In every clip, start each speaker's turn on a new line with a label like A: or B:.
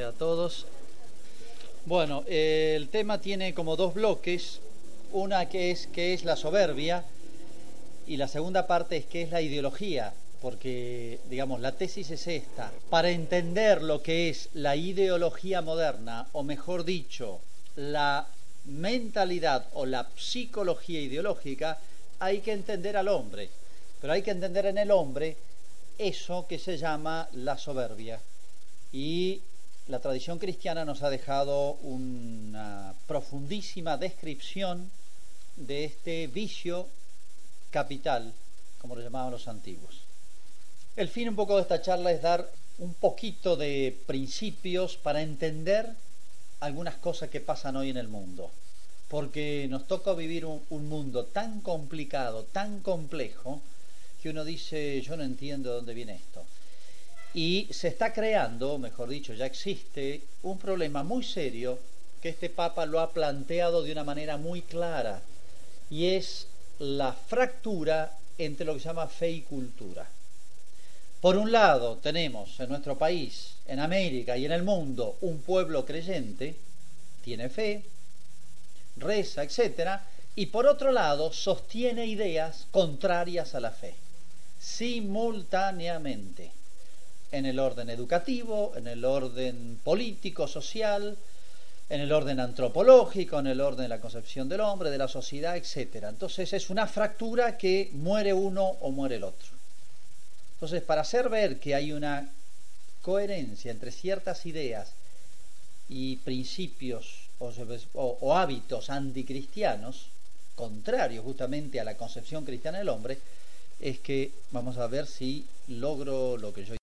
A: noches a todos. Bueno, el tema tiene como dos bloques. Una que es la soberbia, y la segunda parte es qué es la ideología, porque, digamos, la tesis es esta. Para entender lo que es la ideología moderna, o mejor dicho, la mentalidad o la psicología ideológica, hay que entender al hombre, pero hay que entender en el hombre eso que se llama la soberbia. Y la tradición cristiana nos ha dejado una profundísima descripción de este vicio capital, como lo llamaban los antiguos. El fin un poco de esta charla es dar un poquito de principios para entender algunas cosas que pasan hoy en el mundo, porque nos toca vivir un mundo tan complicado, tan complejo, que uno dice, yo no entiendo de dónde viene esto. Y se está creando, mejor dicho, ya existe un problema muy serio que este Papa lo ha planteado de una manera muy clara, y es la fractura entre lo que se llama fe y cultura. Por un lado tenemos en nuestro país, en América y en el mundo, un pueblo creyente, tiene fe, reza, etcétera, y por otro lado sostiene ideas contrarias a la fe, simultáneamente, en el orden educativo, en el orden político, social, en el orden antropológico, en el orden de la concepción del hombre, de la sociedad, etcétera. Entonces es una fractura que muere uno o muere el otro. Entonces, para hacer ver que hay una coherencia entre ciertas ideas y principios o hábitos anticristianos, contrarios justamente a la concepción cristiana del hombre, es que vamos a ver si logro lo que yo...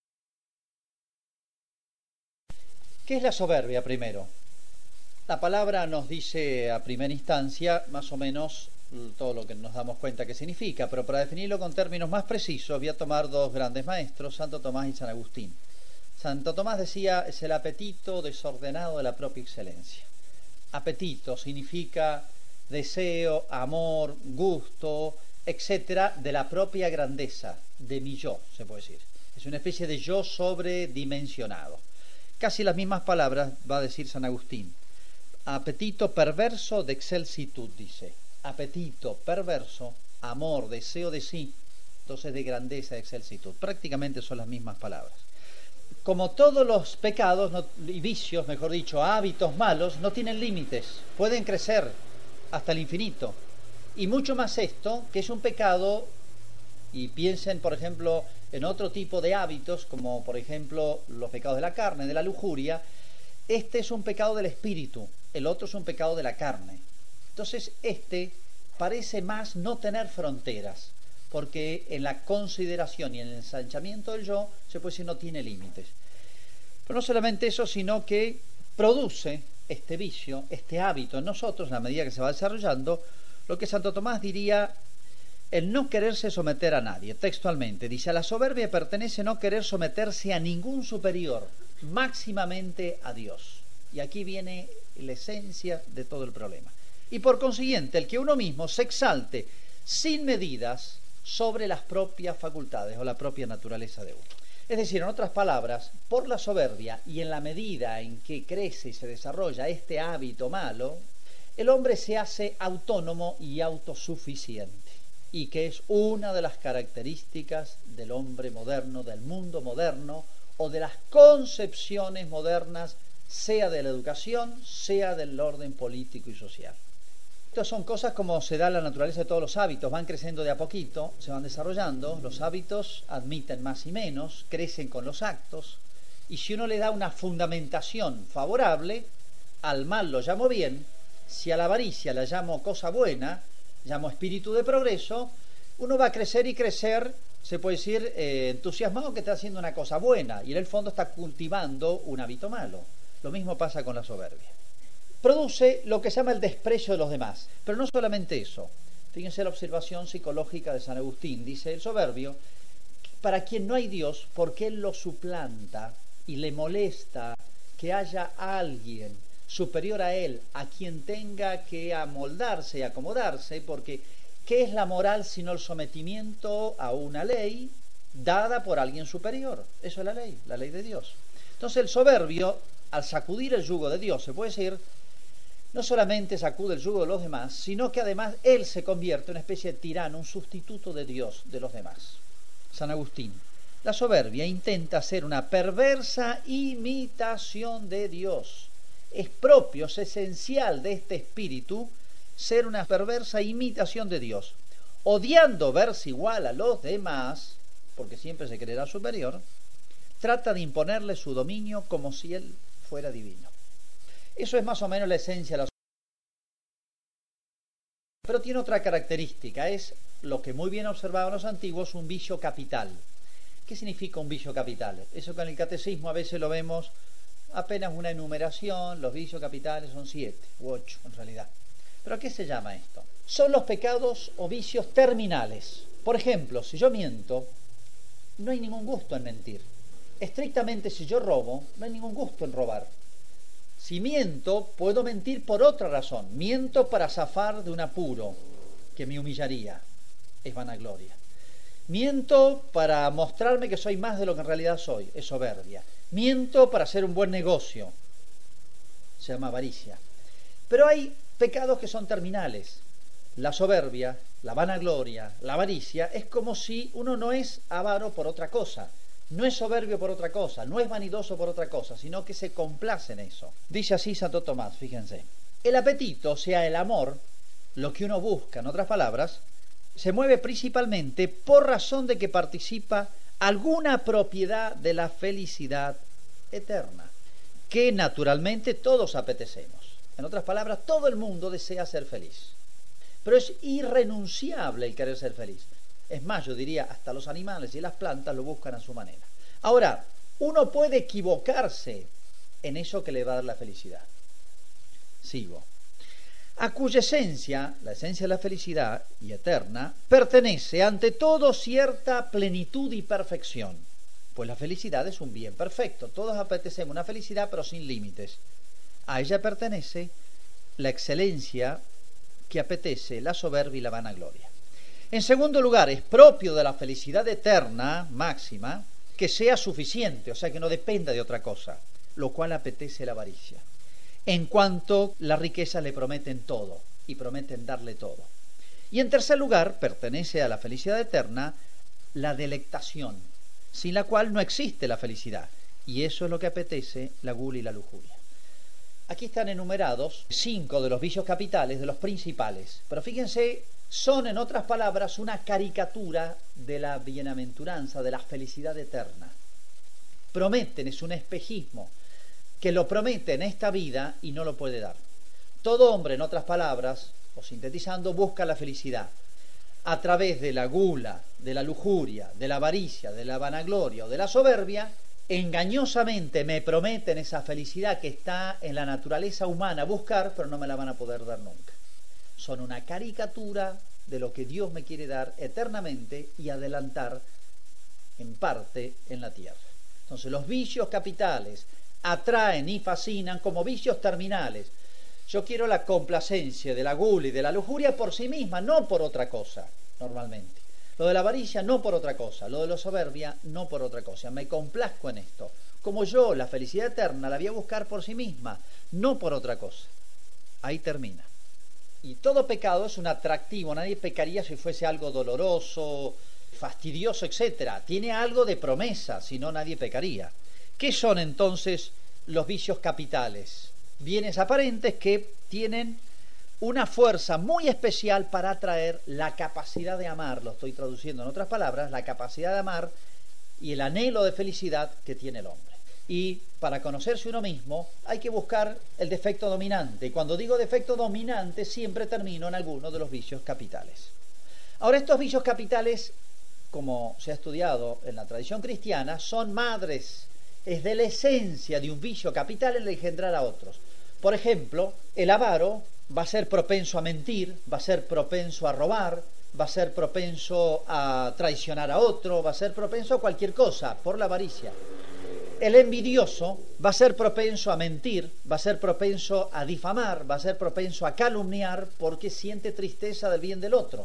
A: ¿Qué es la soberbia primero? La palabra nos dice a primera instancia más o menos todo lo que nos damos cuenta que significa, pero para definirlo con términos más precisos voy a tomar dos grandes maestros, Santo Tomás y San Agustín. Santo Tomás decía, es el apetito desordenado de la propia excelencia. Apetito significa deseo, amor, gusto, etcétera, de la propia grandeza, de mi yo, se puede decir. Es una especie de yo sobredimensionado. Casi las mismas palabras va a decir San Agustín. Apetito perverso de excelsitud, dice. Apetito perverso, amor, deseo de sí, entonces de grandeza, de excelsitud. Prácticamente son las mismas palabras. Como todos los pecados y vicios, mejor dicho, hábitos malos, no tienen límites, pueden crecer hasta el infinito. Y mucho más esto, que es un pecado, y piensen, por ejemplo, en otro tipo de hábitos, como por ejemplo los pecados de la carne, de la lujuria. Este es un pecado del espíritu, el otro es un pecado de la carne. Entonces este parece más no tener fronteras, porque en la consideración y en el ensanchamiento del yo, se puede decir, no tiene límites. Pero no solamente eso, sino que produce este vicio, este hábito en nosotros, en la medida que se va desarrollando, lo que Santo Tomás diría, el no quererse someter a nadie. Textualmente dice, a la soberbia pertenece no querer someterse a ningún superior, máximamente a Dios. Y aquí viene la esencia de todo el problema. Y por consiguiente, el que uno mismo se exalte sin medidas sobre las propias facultades o la propia naturaleza de uno. Es decir, en otras palabras, por la soberbia y en la medida en que crece y se desarrolla este hábito malo, el hombre se hace autónomo y autosuficiente, y que es una de las características del hombre moderno, del mundo moderno, o de las concepciones modernas, sea de la educación, sea del orden político y social. Estas son cosas como se da la naturaleza de todos los hábitos, van creciendo de a poquito, se van desarrollando, los hábitos admiten más y menos, crecen con los actos, y si uno le da una fundamentación favorable, al mal lo llamo bien, si a la avaricia la llamo cosa buena, llamo espíritu de progreso, uno va a crecer y crecer, se puede decir, entusiasmado que está haciendo una cosa buena, y en el fondo está cultivando un hábito malo. Lo mismo pasa con la soberbia. Produce lo que se llama el desprecio de los demás. Pero no solamente eso. Fíjense la observación psicológica de San Agustín. Dice, el soberbio, para quien no hay Dios, porque él lo suplanta y le molesta que haya alguien superior a él, a quien tenga que amoldarse y acomodarse, porque ¿qué es la moral sino el sometimiento a una ley dada por alguien superior? Eso es la ley de Dios. Entonces el soberbio al sacudir el yugo de Dios, se puede decir, no solamente sacude el yugo de los demás, sino que además él se convierte en una especie de tirano, un sustituto de Dios, de los demás. San Agustín: la soberbia intenta ser una perversa imitación de Dios. Es propio, es esencial de este espíritu ser una perversa imitación de Dios. Odiando verse igual a los demás, porque siempre se creerá superior, trata de imponerle su dominio como si él fuera divino. Eso es más o menos la esencia de la soberbia. Pero tiene otra característica, es lo que muy bien observaban los antiguos, un vicio capital. ¿Qué significa un vicio capital? Eso que en el catecismo a veces lo vemos apenas una enumeración, los vicios capitales son 7 u 8 en realidad. ¿Pero a qué se llama esto? Son los pecados o vicios terminales. Por ejemplo, si yo miento, no hay ningún gusto en mentir. Estrictamente, si yo robo, no hay ningún gusto en robar. Si miento, puedo mentir por otra razón. Miento para zafar de un apuro que me humillaría. Es vanagloria. Miento para mostrarme que soy más de lo que en realidad soy. Es soberbia. Miento para hacer un buen negocio. Se llama avaricia. Pero hay pecados que son terminales. La soberbia, la vanagloria, la avaricia, es como si uno no es avaro por otra cosa. No es soberbio por otra cosa, no es vanidoso por otra cosa, sino que se complace en eso. Dice así Santo Tomás, fíjense. El apetito, o sea, el amor, lo que uno busca, en otras palabras, se mueve principalmente por razón de que participa alguna propiedad de la felicidad eterna, que naturalmente todos apetecemos. En otras palabras, todo el mundo desea ser feliz. Pero es irrenunciable el querer ser feliz. Es más, yo diría, hasta los animales y las plantas lo buscan a su manera. Ahora, uno puede equivocarse en eso que le va a dar la felicidad. Sigo. A cuya esencia, la esencia de la felicidad y eterna, pertenece ante todo cierta plenitud y perfección. Pues la felicidad es un bien perfecto. Todos apetecemos una felicidad, pero sin límites. A ella pertenece la excelencia que apetece la soberbia y la vanagloria. En segundo lugar, es propio de la felicidad eterna, máxima, que sea suficiente, o sea, que no dependa de otra cosa, lo cual apetece la avaricia. En cuanto la riqueza le prometen todo, y prometen darle todo. Y en tercer lugar, pertenece a la felicidad eterna la delectación, sin la cual no existe la felicidad, y eso es lo que apetece la gula y la lujuria. Aquí están enumerados 5 de los vicios capitales, de los principales, pero fíjense, son, en otras palabras, una caricatura de la bienaventuranza, de la felicidad eterna. Prometen, es un espejismo, que lo promete en esta vida y no lo puede dar. Todo hombre, en otras palabras, o sintetizando, busca la felicidad a través de la gula, de la lujuria, de la avaricia, de la vanagloria o de la soberbia. Engañosamente me prometen esa felicidad que está en la naturaleza humana buscar, pero no me la van a poder dar nunca. Son una caricatura de lo que Dios me quiere dar eternamente y adelantar en parte en la tierra. Entonces los vicios capitales atraen y fascinan como vicios terminales. Yo quiero la complacencia de la gula y de la lujuria por sí misma, no por otra cosa, normalmente. Lo de la avaricia no por otra cosa, lo de la soberbia no por otra cosa. Me complazco en esto. Como yo, la felicidad eterna la voy a buscar por sí misma, no por otra cosa. Ahí termina. Y todo pecado es un atractivo. Nadie pecaría si fuese algo doloroso, fastidioso, etc. Tiene algo de promesa, si no nadie pecaría. ¿Qué son entonces los vicios capitales? Bienes aparentes que tienen una fuerza muy especial para atraer la capacidad de amar, lo estoy traduciendo en otras palabras, la capacidad de amar y el anhelo de felicidad que tiene el hombre. Y para conocerse uno mismo hay que buscar el defecto dominante. Y cuando digo defecto dominante siempre termino en alguno de los vicios capitales. Ahora, estos vicios capitales, como se ha estudiado en la tradición cristiana, son madres. Es de la esencia de un vicio capital el engendrar a otros. Por ejemplo, el avaro va a ser propenso a mentir, va a ser propenso a robar, va a ser propenso a traicionar a otro, va a ser propenso a cualquier cosa por la avaricia. El envidioso va a ser propenso a mentir, va a ser propenso a difamar, va a ser propenso a calumniar porque siente tristeza del bien del otro.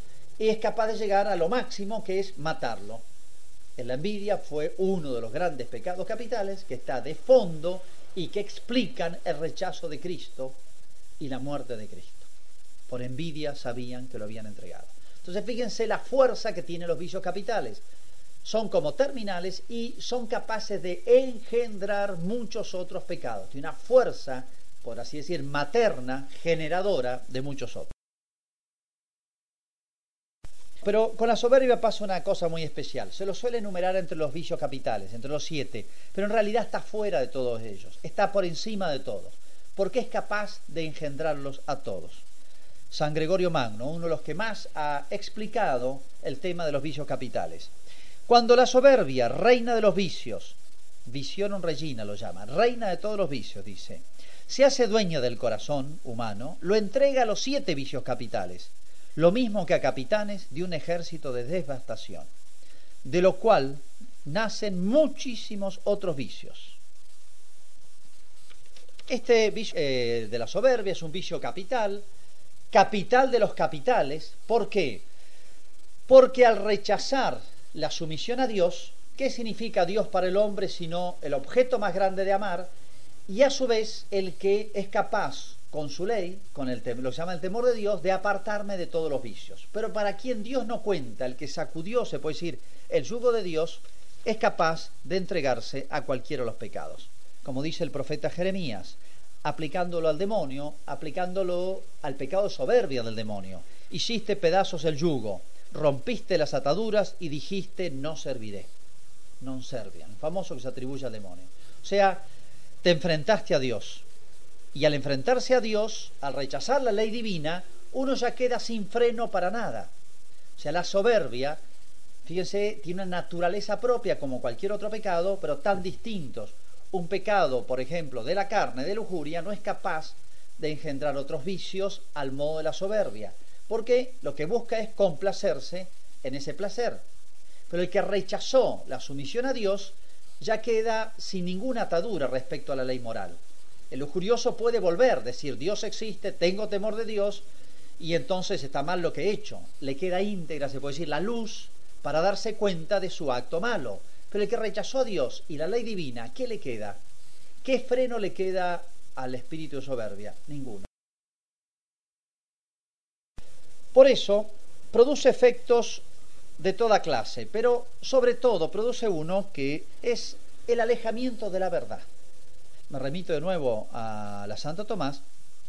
A: Y es capaz de llegar a lo máximo, que es matarlo. La envidia fue uno de los grandes pecados capitales que está de fondo y que explican el rechazo de Cristo y la muerte de Cristo. Por envidia sabían que lo habían entregado. Entonces fíjense la fuerza que tienen los vicios capitales. Son como terminales y son capaces de engendrar muchos otros pecados. Tiene una fuerza, por así decir, materna, generadora de muchos otros. Pero con la soberbia pasa una cosa muy especial. Se lo suele enumerar entre los vicios capitales, entre los 7, pero en realidad está fuera de todos ellos, está por encima de todos, porque es capaz de engendrarlos a todos. San Gregorio Magno, uno de los que más ha explicado el tema de los vicios capitales. Cuando la soberbia, reina de los vicios, visiorum regina lo llama, reina de todos los vicios, dice, se hace dueña del corazón humano, lo entrega a los 7 vicios capitales, lo mismo que a capitanes de un ejército de devastación, de lo cual nacen muchísimos otros vicios. Este vicio de la soberbia es un vicio capital, capital de los capitales. ¿Por qué? Porque al rechazar la sumisión a Dios, ¿qué significa Dios para el hombre sino el objeto más grande de amar? Y a su vez el que es capaz con su ley, con lo que se llama el temor de Dios, de apartarme de todos los vicios. Pero para quien Dios no cuenta, el que sacudió, se puede decir, el yugo de Dios, es capaz de entregarse a cualquiera de los pecados. Como dice el profeta Jeremías, aplicándolo al demonio, aplicándolo al pecado de soberbia del demonio. Hiciste pedazos el yugo, rompiste las ataduras y dijiste, no serviré. Non serviam, famoso que se atribuye al demonio. O sea, te enfrentaste a Dios. Y al enfrentarse a Dios, al rechazar la ley divina, uno ya queda sin freno para nada. O sea, la soberbia, fíjense, tiene una naturaleza propia como cualquier otro pecado, pero tan distintos. Un pecado, por ejemplo, de la carne, de lujuria, no es capaz de engendrar otros vicios al modo de la soberbia, porque lo que busca es complacerse en ese placer. Pero el que rechazó la sumisión a Dios ya queda sin ninguna atadura respecto a la ley moral. El lujurioso puede volver, decir, Dios existe, tengo temor de Dios, y entonces está mal lo que he hecho. Le queda íntegra, se puede decir, la luz para darse cuenta de su acto malo. Pero el que rechazó a Dios y la ley divina, ¿qué le queda? ¿Qué freno le queda al espíritu de soberbia? Ninguno. Por eso, produce efectos de toda clase, pero sobre todo produce uno que es el alejamiento de la verdad. Me remito de nuevo a la Santo Tomás.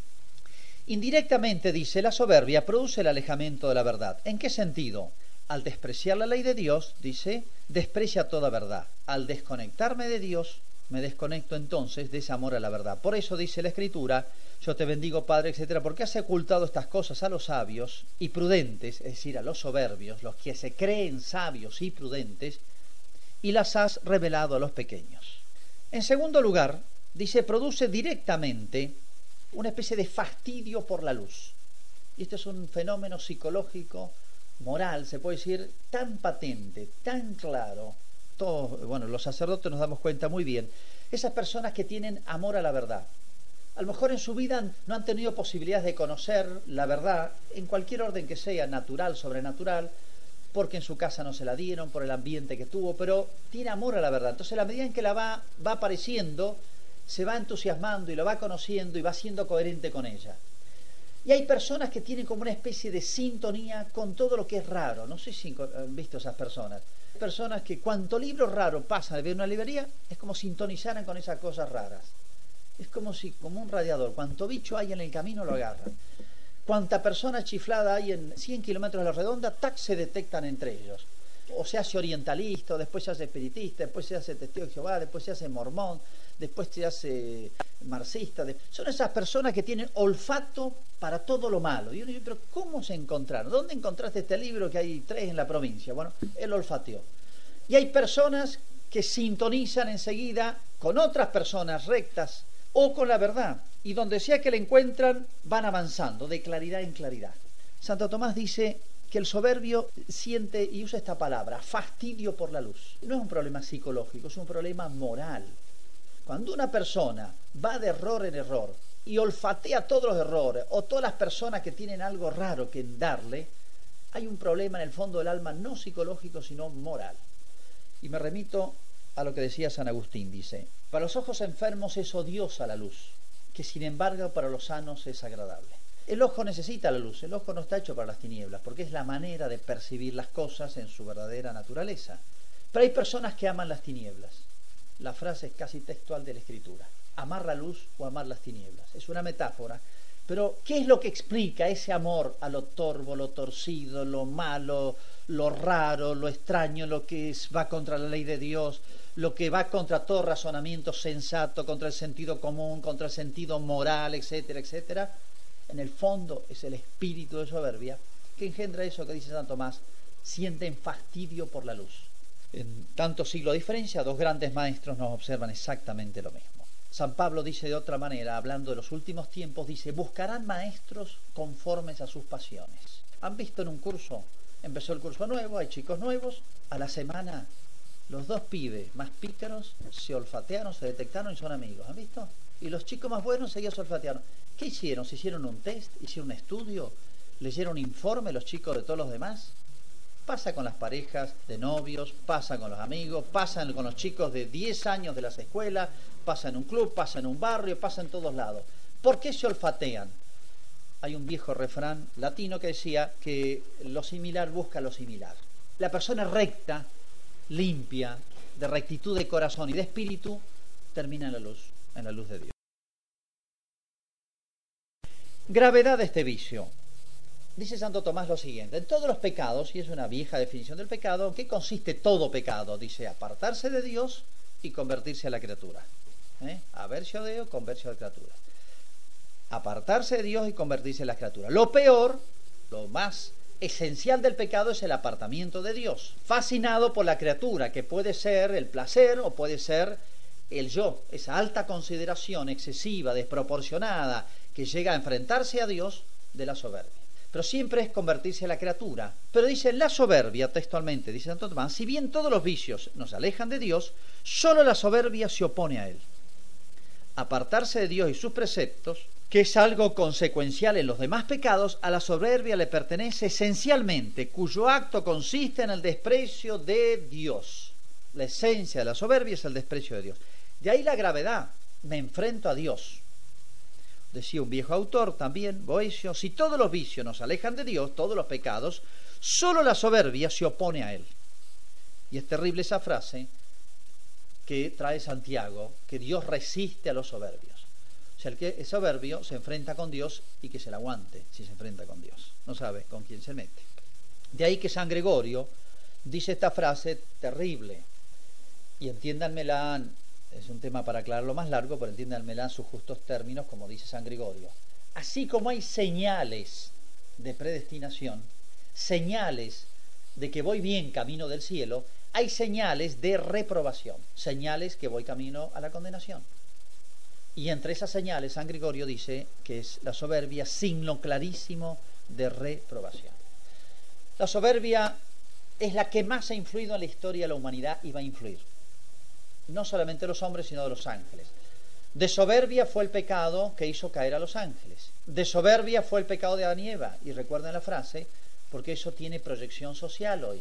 A: Indirectamente dice, la soberbia produce el alejamiento de la verdad. ¿En qué sentido? Al despreciar la ley de Dios, dice, desprecia toda verdad. Al desconectarme de Dios, me desconecto entonces de ese amor a la verdad. Por eso dice la Escritura, yo te bendigo, Padre, etcétera, porque has ocultado estas cosas a los sabios y prudentes, es decir, a los soberbios, los que se creen sabios y prudentes, y las has revelado a los pequeños. En segundo lugar, dice, produce directamente una especie de fastidio por la luz. Y este es un fenómeno psicológico, moral, se puede decir, tan patente, tan claro. Todos, bueno, los sacerdotes nos damos cuenta muy bien. Esas personas que tienen amor a la verdad. A lo mejor en su vida no han tenido posibilidades de conocer la verdad, en cualquier orden que sea, natural, sobrenatural, porque en su casa no se la dieron, por el ambiente que tuvo, pero tiene amor a la verdad. Entonces, a la medida en que la va apareciendo, se va entusiasmando y lo va conociendo y va siendo coherente con ella. Y hay personas que tienen como una especie de sintonía con todo lo que es raro. No sé si han visto esas personas. Personas que cuanto libro raro pasan de ver una librería, es como sintonizaran con esas cosas raras. Es como un radiador. Cuanto bicho hay en el camino lo agarran. Cuanta persona chiflada hay en 100 kilómetros de la redonda, tac, se detectan entre ellos. O se hace orientalista, después se hace espiritista, después se hace testigo de Jehová, después se hace mormón, después se hace marxista. Son esas personas que tienen olfato para todo lo malo. Y uno dice, pero ¿cómo se encontraron? ¿Dónde encontraste este libro que hay 3 en la provincia? Bueno, él olfateó. Y hay personas que sintonizan enseguida con otras personas rectas o con la verdad. Y donde sea que la encuentran, van avanzando de claridad en claridad. Santo Tomás dice que el soberbio siente, y usa esta palabra, fastidio por la luz. No es un problema psicológico, es un problema moral. Cuando una persona va de error en error y olfatea todos los errores o todas las personas que tienen algo raro que darle, hay un problema en el fondo del alma, no psicológico, sino moral. Y me remito a lo que decía San Agustín, dice: para los ojos enfermos es odiosa la luz, que sin embargo para los sanos es agradable. El ojo necesita la luz, el ojo no está hecho para las tinieblas, porque es la manera de percibir las cosas en su verdadera naturaleza. Pero hay personas que aman las tinieblas. La frase es casi textual de la Escritura: amar la luz o amar las tinieblas. Es una metáfora, pero ¿qué es lo que explica ese amor a lo torvo, lo torcido, lo malo, lo raro, lo extraño, lo que va contra la ley de Dios, lo que va contra todo razonamiento sensato, contra el sentido común, contra el sentido moral, etcétera, etcétera? En el fondo es el espíritu de soberbia que engendra eso que dice San Tomás: sienten fastidio por la luz. En tanto siglo de diferencia, dos grandes maestros nos observan exactamente lo mismo. San Pablo dice de otra manera, hablando de los últimos tiempos, dice: buscarán maestros conformes a sus pasiones. ¿Han visto en un curso? Empezó el curso nuevo, hay chicos nuevos, a la semana los dos pibes más pícaros se olfatearon, se detectaron y son amigos. ¿Han visto? Y los chicos más buenos seguían se olfatearon. ¿Qué hicieron? ¿Se hicieron un test? ¿Hicieron un estudio? ¿Leyeron un informe los chicos de todos los demás? Pasa con las parejas de novios, pasa con los amigos, pasa con los chicos de 10 años de las escuelas, pasa en un club, pasa en un barrio, pasa en todos lados. ¿Por qué se olfatean? Hay un viejo refrán latino que decía que lo similar busca lo similar. La persona recta, limpia, de rectitud de corazón y de espíritu, termina en la luz de Dios. Gravedad de este vicio. Dice Santo Tomás lo siguiente: en todos los pecados, y es una vieja definición del pecado, ¿en qué consiste todo pecado? Dice: apartarse de Dios y convertirse a la criatura. Aversio a Dios, conversión a la criatura. Apartarse de Dios y convertirse en la criatura. Lo peor, lo más esencial del pecado es el apartamiento de Dios, fascinado por la criatura, que puede ser el placer o puede ser el yo, esa alta consideración excesiva, desproporcionada, que llega a enfrentarse a Dios, de la soberbia. Pero siempre es convertirse a la criatura. Pero dice la soberbia, textualmente, dice Santo Tomás: si bien todos los vicios nos alejan de Dios, solo la soberbia se opone a Él. Apartarse de Dios y sus preceptos, que es algo consecuencial en los demás pecados, a la soberbia le pertenece esencialmente, cuyo acto consiste en el desprecio de Dios. La esencia de la soberbia es el desprecio de Dios. De ahí la gravedad: me enfrento a Dios. Decía un viejo autor también, Boecio: si todos los vicios nos alejan de Dios, todos los pecados, solo la soberbia se opone a Él. Y es terrible esa frase que trae Santiago, que Dios resiste a los soberbios. O sea, el que es soberbio se enfrenta con Dios, y que se la aguante si se enfrenta con Dios. No sabe con quién se mete. De ahí que San Gregorio dice esta frase terrible. Y entiéndanmela, es un tema para aclararlo más largo, pero entiéndanmela en sus justos términos, como dice San Gregorio. Así como hay señales de predestinación, señales de que voy bien camino del cielo, hay señales de reprobación, señales que voy camino a la condenación. Y entre esas señales, San Gregorio dice que es la soberbia signo clarísimo de reprobación. La soberbia es la que más ha influido en la historia de la humanidad y va a influir. No solamente de los hombres, sino de los ángeles. De soberbia fue el pecado que hizo caer a los ángeles. De soberbia fue el pecado de Adán y Eva. Y recuerden la frase, porque eso tiene proyección social hoy.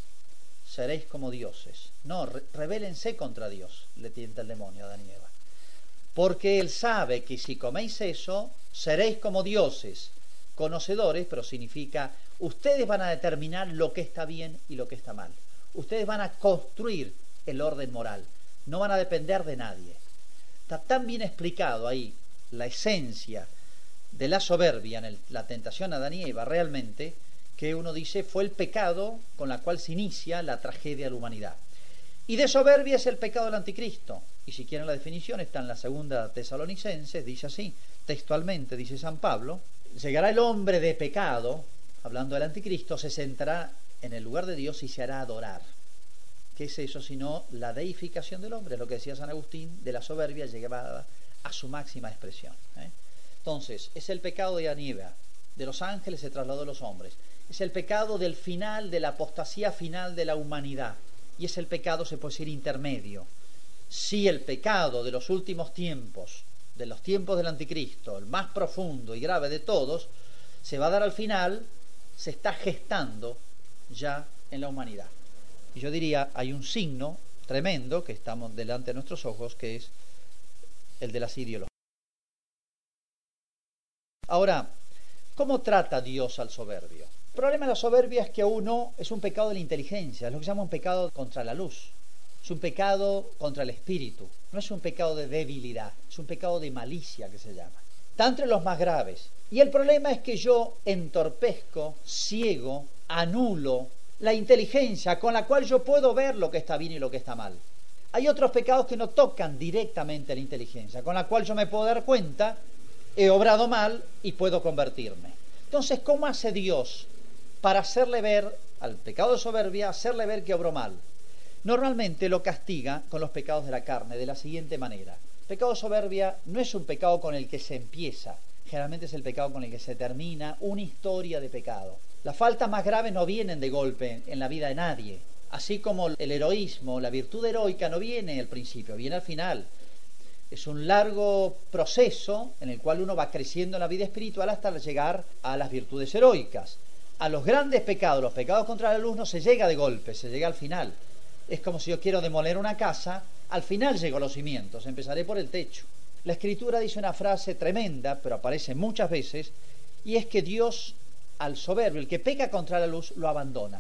A: Seréis como dioses. No, rebélense contra Dios, le tienta el demonio a Adán y Eva. Porque Él sabe que si coméis eso, seréis como dioses, conocedores, pero significa, ustedes van a determinar lo que está bien y lo que está mal. Ustedes van a construir el orden moral. No van a depender de nadie. Está tan bien explicado ahí la esencia de la soberbia en la tentación a Adán y Eva, realmente, que uno dice fue el pecado con la cual se inicia la tragedia de la humanidad. Y de soberbia es el pecado del anticristo. Y si quieren la definición, está en la segunda Tesalonicenses, dice así, textualmente, dice San Pablo: llegará el hombre de pecado, hablando del anticristo, se sentará en el lugar de Dios y se hará adorar. ¿Qué es eso sino la deificación del hombre? Es lo que decía San Agustín, de la soberbia llevada a su máxima expresión. Entonces, es el pecado de Adán y Eva. De los ángeles se trasladó a los hombres. Es el pecado del final, de la apostasía final de la humanidad. Y es el pecado, se puede decir, intermedio. Si el pecado de los últimos tiempos, de los tiempos del anticristo, el más profundo y grave de todos, se va a dar al final, se está gestando ya en la humanidad. Y yo diría, hay un signo tremendo que estamos delante de nuestros ojos, que es el de las ideologías. Ahora, ¿cómo trata Dios al soberbio? El problema de la soberbia es que uno es un pecado de la inteligencia, es lo que se llama un pecado contra la luz, es un pecado contra el espíritu, no es un pecado de debilidad, es un pecado de malicia que se llama. Está entre los más graves. Y el problema es que yo entorpezco, ciego, anulo la inteligencia con la cual yo puedo ver lo que está bien y lo que está mal. Hay otros pecados que no tocan directamente la inteligencia, con la cual yo me puedo dar cuenta, he obrado mal y puedo convertirme. Entonces, ¿cómo hace Dios para hacerle ver al pecado de soberbia, hacerle ver que obró mal? Normalmente lo castiga con los pecados de la carne de la siguiente manera. El pecado de soberbia no es un pecado con el que se empieza, generalmente es el pecado con el que se termina una historia de pecado. Las faltas más graves no vienen de golpe en la vida de nadie, así como el heroísmo, la virtud heroica no viene al principio, viene al final. Es un largo proceso en el cual uno va creciendo en la vida espiritual hasta llegar a las virtudes heroicas. A los grandes pecados, los pecados contra la luz, no se llega de golpe, se llega al final. Es como si yo quiero demoler una casa, al final llego a los cimientos, empezaré por el techo. La Escritura dice una frase tremenda, pero aparece muchas veces, y es que Dios al soberbio, el que peca contra la luz, lo abandona,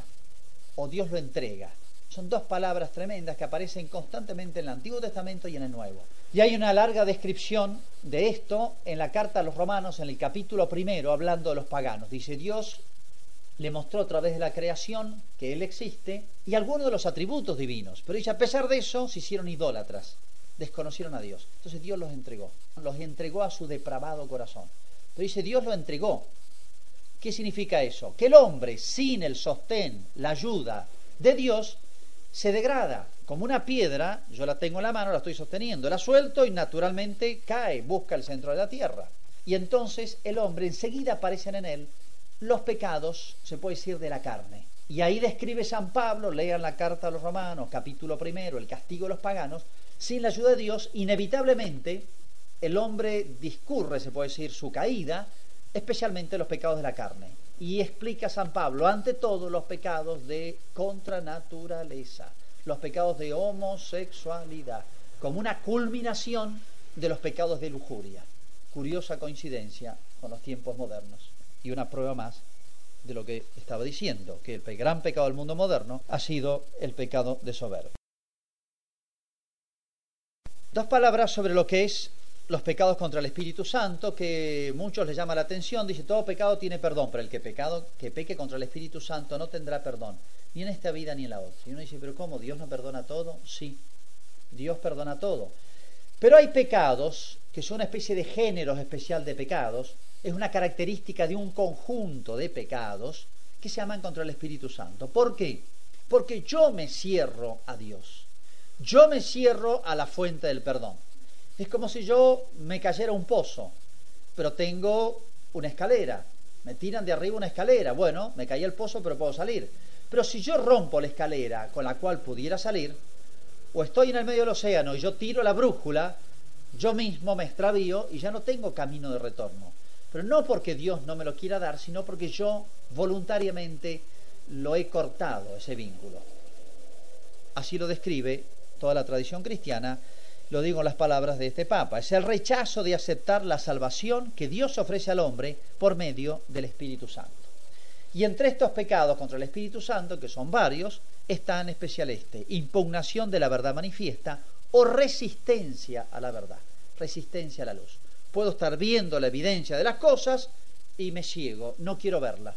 A: o Dios lo entrega. Son dos palabras tremendas que aparecen constantemente en el Antiguo Testamento y en el Nuevo. Y hay una larga descripción de esto en la carta a los Romanos, en el capítulo 1, hablando de los paganos. Dice, Dios le mostró a través de la creación que Él existe y algunos de los atributos divinos. Pero dice, a pesar de eso, se hicieron idólatras, desconocieron a Dios. Entonces Dios los entregó a su depravado corazón. Pero dice, Dios lo entregó. ¿Qué significa eso? Que el hombre, sin el sostén, la ayuda de Dios, se degrada. Como una piedra, yo la tengo en la mano, la estoy sosteniendo, la suelto y naturalmente cae, busca el centro de la tierra. Y entonces el hombre, enseguida aparecen en él los pecados, se puede decir, de la carne. Y ahí describe San Pablo, lean la carta a los Romanos, capítulo 1, el castigo de los paganos. Sin la ayuda de Dios, inevitablemente, el hombre discurre, se puede decir, su caída, especialmente los pecados de la carne. Y explica San Pablo, ante todo, los pecados de contranaturaleza, los pecados de homosexualidad, como una culminación de los pecados de lujuria. Curiosa coincidencia con los tiempos modernos. Y una prueba más de lo que estaba diciendo, que el gran pecado del mundo moderno ha sido el pecado de soberbia. Dos palabras sobre lo que es los pecados contra el Espíritu Santo, que muchos les llama la atención. Dice, todo pecado tiene perdón, pero el que peque contra el Espíritu Santo no tendrá perdón, ni en esta vida ni en la otra. Y uno dice, pero ¿cómo? ¿Dios no perdona todo? Sí, Dios perdona todo. Pero hay pecados que son una especie de género especial de pecados, es una característica de un conjunto de pecados que se llaman contra el Espíritu Santo. ¿Por qué? Porque yo me cierro a Dios, yo me cierro a la fuente del perdón. Es como si yo me cayera a un pozo, pero tengo una escalera, me tiran de arriba una escalera, bueno, me caí al pozo pero puedo salir. Pero si yo rompo la escalera con la cual pudiera salir, o estoy en el medio del océano y yo tiro la brújula, yo mismo me extravío y ya no tengo camino de retorno. Pero no porque Dios no me lo quiera dar, sino porque yo voluntariamente lo he cortado, ese vínculo. Así lo describe toda la tradición cristiana, lo digo en las palabras de este Papa. Es el rechazo de aceptar la salvación que Dios ofrece al hombre por medio del Espíritu Santo. Y entre estos pecados contra el Espíritu Santo, que son varios, está en especial este: impugnación de la verdad manifiesta o resistencia a la verdad, resistencia a la luz. Puedo estar viendo la evidencia de las cosas y me ciego, no quiero verla.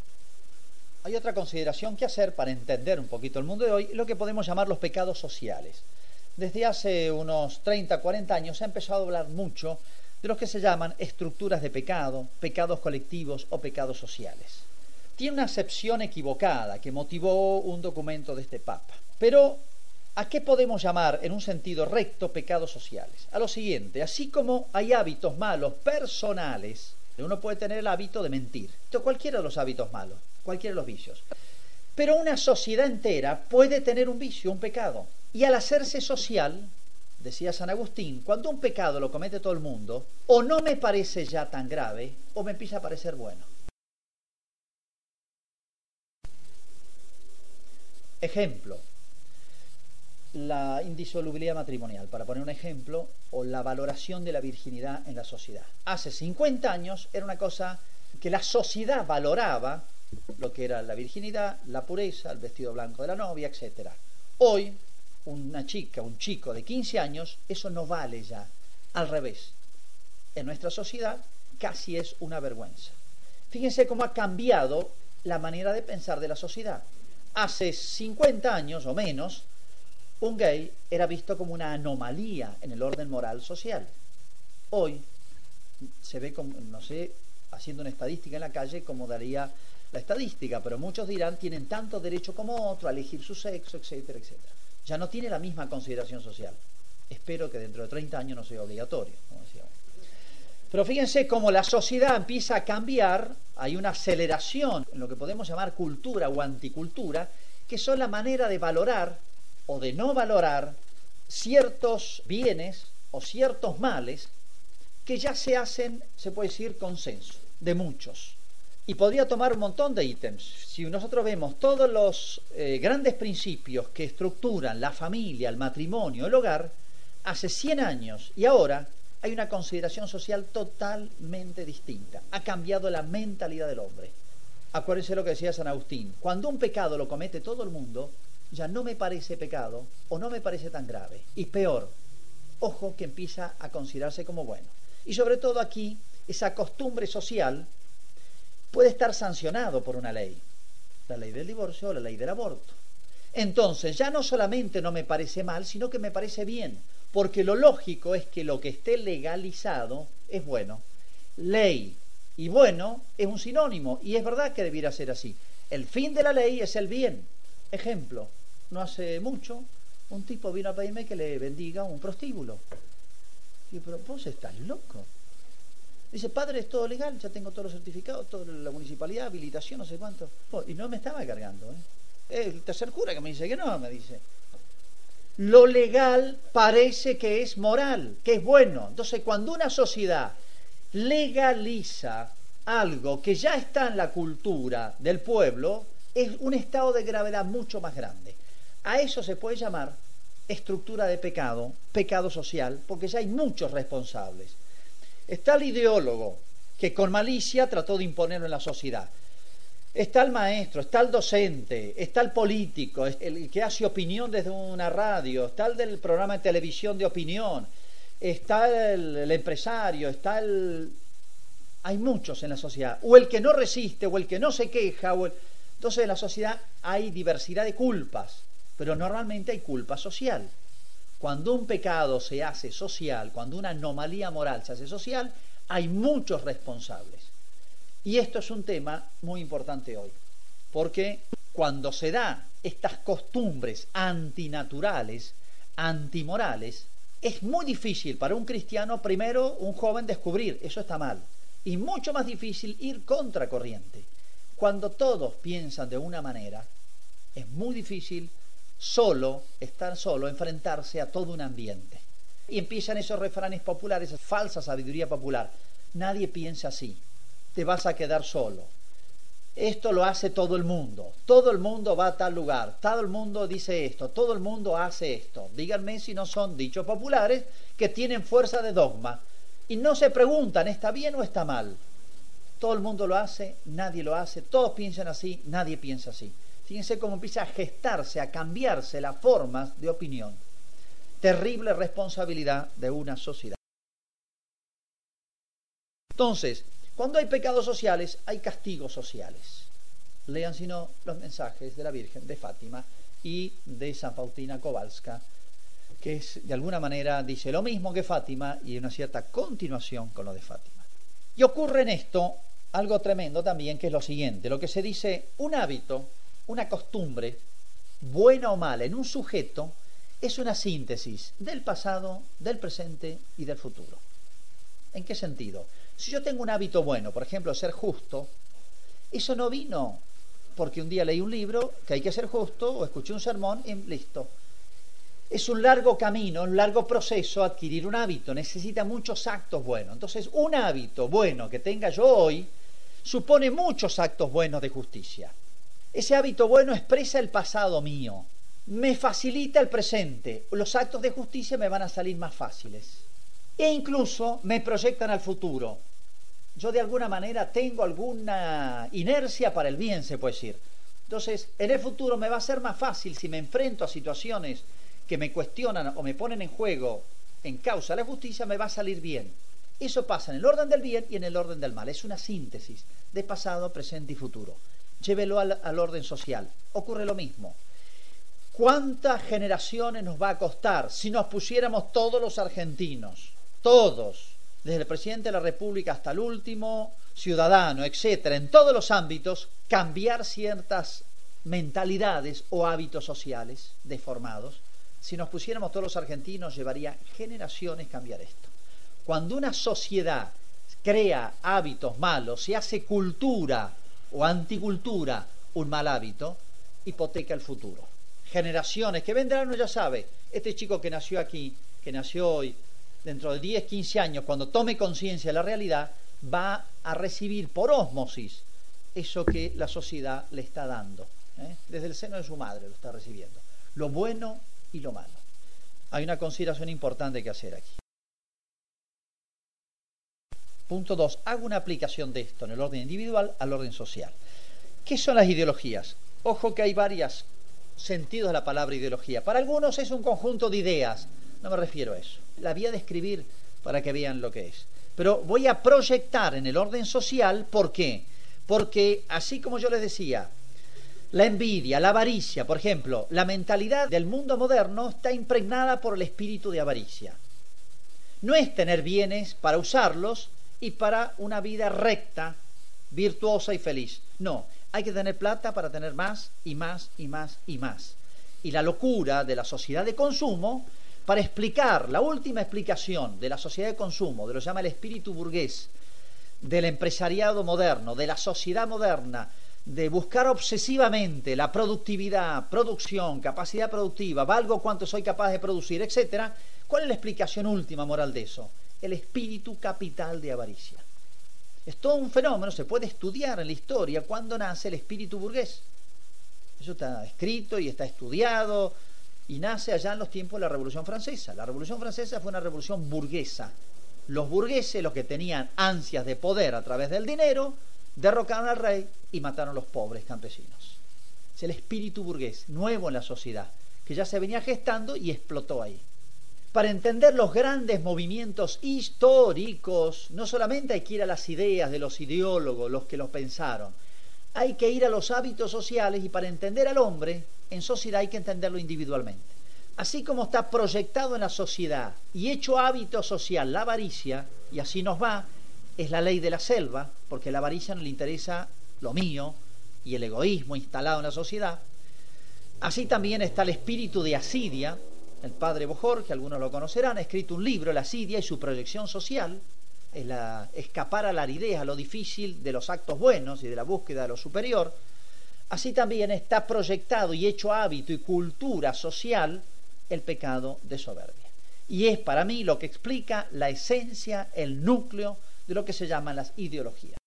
A: Hay otra consideración que hacer para entender un poquito el mundo de hoy, lo que podemos llamar los pecados sociales. Desde hace unos 30, 40 años se ha empezado a hablar mucho de los que se llaman estructuras de pecado, pecados colectivos o pecados sociales. Tiene una acepción equivocada que motivó un documento de este Papa. Pero, ¿a qué podemos llamar en un sentido recto pecados sociales? A lo siguiente: así como hay hábitos malos personales, uno puede tener el hábito de mentir, cualquiera de los hábitos malos, cualquiera de los vicios. Pero una sociedad entera puede tener un vicio, un pecado. Y al hacerse social, decía San Agustín, cuando un pecado lo comete todo el mundo, o no me parece ya tan grave, o me empieza a parecer bueno. Ejemplo: la indisolubilidad matrimonial, para poner un ejemplo, o la valoración de la virginidad en la sociedad. Hace 50 años era una cosa que la sociedad valoraba, lo que era la virginidad, la pureza, el vestido blanco de la novia, etc. Hoy, una chica, un chico de 15 años, eso no vale ya. Al revés. En nuestra sociedad casi es una vergüenza. Fíjense cómo ha cambiado la manera de pensar de la sociedad. Hace 50 años o menos, un gay era visto como una anomalía en el orden moral social. Hoy se ve como, no sé, haciendo una estadística en la calle, como daría la estadística, pero muchos dirán, tienen tanto derecho como otro a elegir su sexo, etcétera, etcétera. Ya no tiene la misma consideración social. Espero que dentro de 30 años no sea obligatorio, como decíamos. Pero fíjense cómo la sociedad empieza a cambiar, hay una aceleración en lo que podemos llamar cultura o anticultura, que son la manera de valorar o de no valorar ciertos bienes o ciertos males que ya se hacen, se puede decir, consenso de muchos. Y podría tomar un montón de ítems. Si nosotros vemos todos los grandes principios que estructuran la familia, el matrimonio, el hogar, hace 100 años y ahora hay una consideración social totalmente distinta. Ha cambiado la mentalidad del hombre. Acuérdense lo que decía San Agustín. Cuando un pecado lo comete todo el mundo, ya no me parece pecado o no me parece tan grave. Y peor, ojo, que empieza a considerarse como bueno. Y sobre todo aquí, esa costumbre social puede estar sancionado por una ley. La ley del divorcio o la ley del aborto. Entonces, ya no solamente no me parece mal, sino que me parece bien. Porque lo lógico es que lo que esté legalizado es bueno. Ley y bueno es un sinónimo, y es verdad que debiera ser así. El fin de la ley es el bien. Ejemplo, no hace mucho un tipo vino a pedirme que le bendiga un prostíbulo. Y yo, pero vos estás loco. Dice, padre, es todo legal, ya tengo todos los certificados, toda la municipalidad, habilitación, no sé cuánto. Y no me estaba cargando. El tercer cura que me dice que no, me dice. Lo legal parece que es moral, que es bueno. Entonces, cuando una sociedad legaliza algo que ya está en la cultura del pueblo, es un estado de gravedad mucho más grande. A eso se puede llamar estructura de pecado, pecado social, porque ya hay muchos responsables. Está el ideólogo, que con malicia trató de imponerlo en la sociedad. Está el maestro, está el docente, está el político, el que hace opinión desde una radio, está el del programa de televisión de opinión, está el empresario, está el... Hay muchos en la sociedad. O el que no resiste, o el que no se queja. Entonces en la sociedad hay diversidad de culpas, pero normalmente hay culpa social. Cuando un pecado se hace social, cuando una anomalía moral se hace social, hay muchos responsables. Y esto es un tema muy importante hoy, porque cuando se da estas costumbres antinaturales, antimorales, es muy difícil para un cristiano, primero, un joven descubrir, eso está mal, y mucho más difícil ir contracorriente. Cuando todos piensan de una manera, es muy difícil estar solo, enfrentarse a todo un ambiente. Y empiezan esos refranes populares, esa falsa sabiduría popular. Nadie piensa así. Te vas a quedar solo. Esto lo hace todo el mundo va a tal lugar, todo el mundo dice esto, todo el mundo hace esto. Díganme si no son dichos populares que tienen fuerza de dogma y no se preguntan, ¿está bien o está mal? Todo el mundo lo hace, nadie lo hace, todos piensan así, nadie piensa así. Fíjense cómo empieza a gestarse, a cambiarse las formas de opinión. Terrible responsabilidad de una sociedad. Entonces, cuando hay pecados sociales, hay castigos sociales. Lean, si no, los mensajes de la Virgen de Fátima y de San Faustina Kowalska, que de alguna manera dice lo mismo que Fátima y una cierta continuación con lo de Fátima. Y ocurre en esto algo tremendo también, que es lo siguiente. Lo que se dice, un hábito, una costumbre, buena o mala, en un sujeto, es una síntesis del pasado, del presente y del futuro. ¿En qué sentido? Si yo tengo un hábito bueno, por ejemplo, ser justo, eso no vino porque un día leí un libro que hay que ser justo o escuché un sermón y listo. Es un largo camino, un largo proceso adquirir un hábito, necesita muchos actos buenos. Entonces, un hábito bueno que tenga yo hoy supone muchos actos buenos de justicia. Ese hábito bueno expresa el pasado mío. me facilita el presente. Los actos de justicia me van a salir más fáciles. E incluso me proyectan al futuro. Yo de alguna manera tengo alguna inercia para el bien, se puede decir. Entonces, en el futuro me va a ser más fácil si me enfrento a situaciones que me cuestionan o me ponen en juego, en causa la justicia, me va a salir bien. Eso pasa en el orden del bien y en el orden del mal. Es una síntesis de pasado, presente y futuro. Llévelo al orden social. Ocurre lo mismo. ¿Cuántas generaciones nos va a costar si nos pusiéramos todos los argentinos, todos, desde el presidente de la República hasta el último ciudadano, etcétera, en todos los ámbitos, cambiar ciertas mentalidades o hábitos sociales deformados? Si nos pusiéramos todos los argentinos, llevaría generaciones cambiar esto. Cuando una sociedad crea hábitos malos, se hace cultura o anticultura un mal hábito, hipoteca el futuro. Generaciones que vendrán, uno ya sabe, este chico que nació aquí, que nació hoy, dentro de 10, 15 años, cuando tome conciencia de la realidad, va a recibir por ósmosis eso que la sociedad le está dando. Desde el seno de su madre lo está recibiendo. Lo bueno y lo malo. Hay una consideración importante que hacer aquí. Punto 2. Hago una aplicación de esto en el orden individual al orden social. ¿Qué son las ideologías? Ojo que hay varios sentidos de la palabra ideología. Para algunos es un conjunto de ideas. No me refiero a eso. La voy a describir para que vean lo que es. Pero voy a proyectar en el orden social. ¿Por qué? Porque, así como yo les decía, la envidia, la avaricia, por ejemplo, la mentalidad del mundo moderno está impregnada por el espíritu de avaricia. No es tener bienes para usarlos y para una vida recta, virtuosa y feliz. No, hay que tener plata para tener más y más y más y más. Y la locura de la sociedad de consumo, para explicar, la última explicación de la sociedad de consumo, de lo que se llama el espíritu burgués, del empresariado moderno, de la sociedad moderna, de buscar obsesivamente la productividad, producción, capacidad productiva, valgo cuánto soy capaz de producir, etcétera. ¿Cuál es la explicación última moral de eso? El espíritu capital de avaricia. Es todo un fenómeno, se puede estudiar en la historia cuándo nace el espíritu burgués. Eso está escrito y está estudiado y nace allá en los tiempos de la Revolución Francesa. La Revolución Francesa fue una revolución burguesa. Los burgueses, los que tenían ansias de poder a través del dinero, derrocaron al rey y mataron a los pobres campesinos. Es el espíritu burgués, nuevo en la sociedad, que ya se venía gestando y explotó ahí. Para entender los grandes movimientos históricos, no solamente hay que ir a las ideas de los ideólogos, los que los pensaron, hay que ir a los hábitos sociales, y para entender al hombre en sociedad hay que entenderlo individualmente. Así como está proyectado en la sociedad y hecho hábito social la avaricia, y así nos va, es la ley de la selva, porque a la avaricia no le interesa lo mío y el egoísmo instalado en la sociedad. Así también está el espíritu de asidia. El padre Bojor, que algunos lo conocerán, ha escrito un libro, La asidia y su proyección social, es escapar a la aridez, a lo difícil de los actos buenos y de la búsqueda de lo superior. Así también está proyectado y hecho hábito y cultura social el pecado de soberbia. Y es para mí lo que explica la esencia, el núcleo de lo que se llaman las ideologías.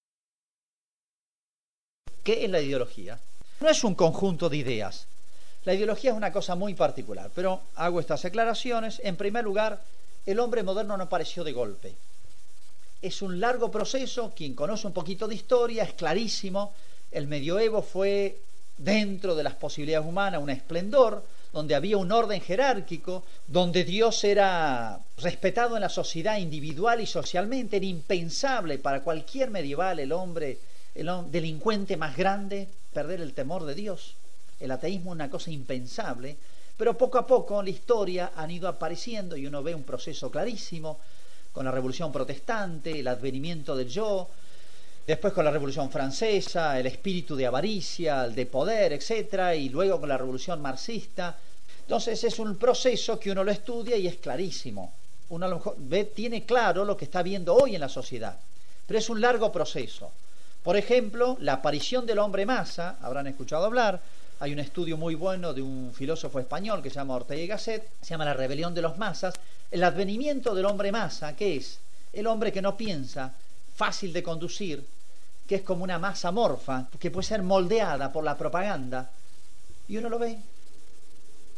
A: ¿Qué es la ideología? No es un conjunto de ideas. La ideología es una cosa muy particular, pero hago estas aclaraciones. En primer lugar, el hombre moderno no apareció de golpe. Es un largo proceso. Quien conoce un poquito de historia es clarísimo. El medioevo fue, dentro de las posibilidades humanas, un esplendor, donde había un orden jerárquico, donde Dios era respetado en la sociedad individual y socialmente. Era impensable para cualquier medieval, el hombre delincuente más grande, perder el temor de Dios. El ateísmo es una cosa impensable, pero poco a poco en la historia han ido apareciendo, y uno ve un proceso clarísimo con la Revolución Protestante, el advenimiento del yo, después con la Revolución Francesa, el espíritu de avaricia, el de poder, etcétera, y luego con la Revolución Marxista. Entonces es un proceso que uno lo estudia y es clarísimo. Uno a lo mejor tiene claro lo que está viendo hoy en la sociedad, pero es un largo proceso. Por ejemplo, la aparición del hombre masa, habrán escuchado hablar. Hay un estudio muy bueno de un filósofo español que se llama Ortega y Gasset, se llama La rebelión de los masas. El advenimiento del hombre masa, ¿qué es? El hombre que no piensa, fácil de conducir, que es como una masa amorfa, que puede ser moldeada por la propaganda. Y uno lo ve.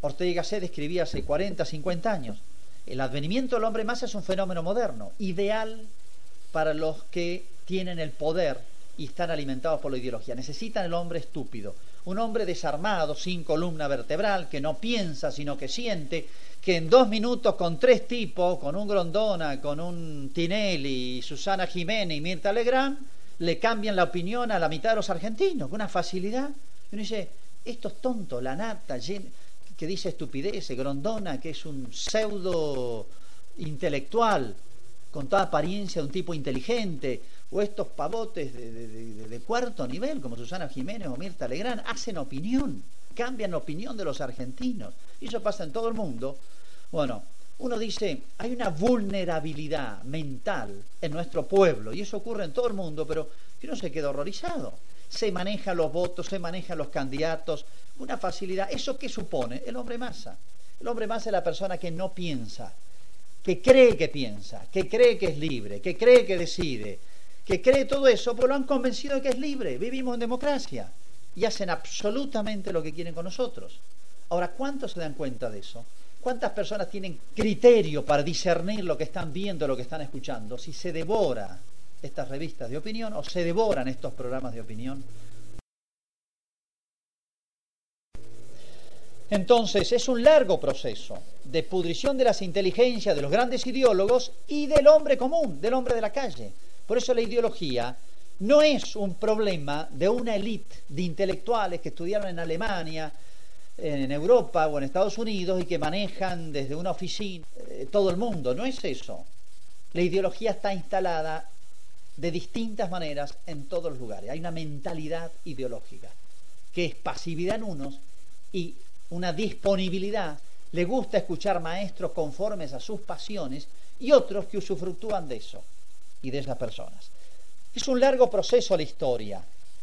A: Ortega y Gasset escribía hace 40, 50 años. El advenimiento del hombre masa es un fenómeno moderno, ideal para los que tienen el poder y están alimentados por la ideología. Necesitan el hombre estúpido, un hombre desarmado, sin columna vertebral, que no piensa sino que siente, que en 2 minutos con 3 tipos, con un Grondona, con un Tinelli, Susana Jiménez y Mirta Legrand, le cambian la opinión a la mitad de los argentinos, con una facilidad. Y uno dice, esto es tonto, la nata, que dice estupideces, Grondona, que es un pseudo intelectual, con toda apariencia de un tipo inteligente, o estos pavotes de cuarto nivel, como Susana Jiménez o Mirta Legrand, hacen opinión, cambian la opinión de los argentinos, y eso pasa en todo el mundo. Bueno, uno dice, hay una vulnerabilidad mental en nuestro pueblo, y eso ocurre en todo el mundo, pero uno se queda horrorizado. Se manejan los votos, se manejan los candidatos, una facilidad. ¿Eso qué supone? El hombre masa. El hombre masa es la persona que no piensa, que cree que piensa, que cree que es libre, que cree que decide, que cree todo eso, pues lo han convencido de que es libre. Vivimos en democracia y hacen absolutamente lo que quieren con nosotros. Ahora, ¿cuántos se dan cuenta de eso? ¿Cuántas personas tienen criterio para discernir lo que están viendo, lo que están escuchando? Si se devora estas revistas de opinión o se devoran estos programas de opinión. Entonces, es un largo proceso de pudrición de las inteligencias de los grandes ideólogos y del hombre común, del hombre de la calle. Por eso la ideología no es un problema de una élite de intelectuales que estudiaron en Alemania, en Europa o en Estados Unidos y que manejan desde una oficina todo el mundo. No es eso. La ideología está instalada de distintas maneras en todos los lugares. Hay una mentalidad ideológica que es pasividad en unos y una disponibilidad. Le gusta escuchar maestros conformes a sus pasiones y otros que usufructúan de eso y de esas personas. Es un largo proceso la historia.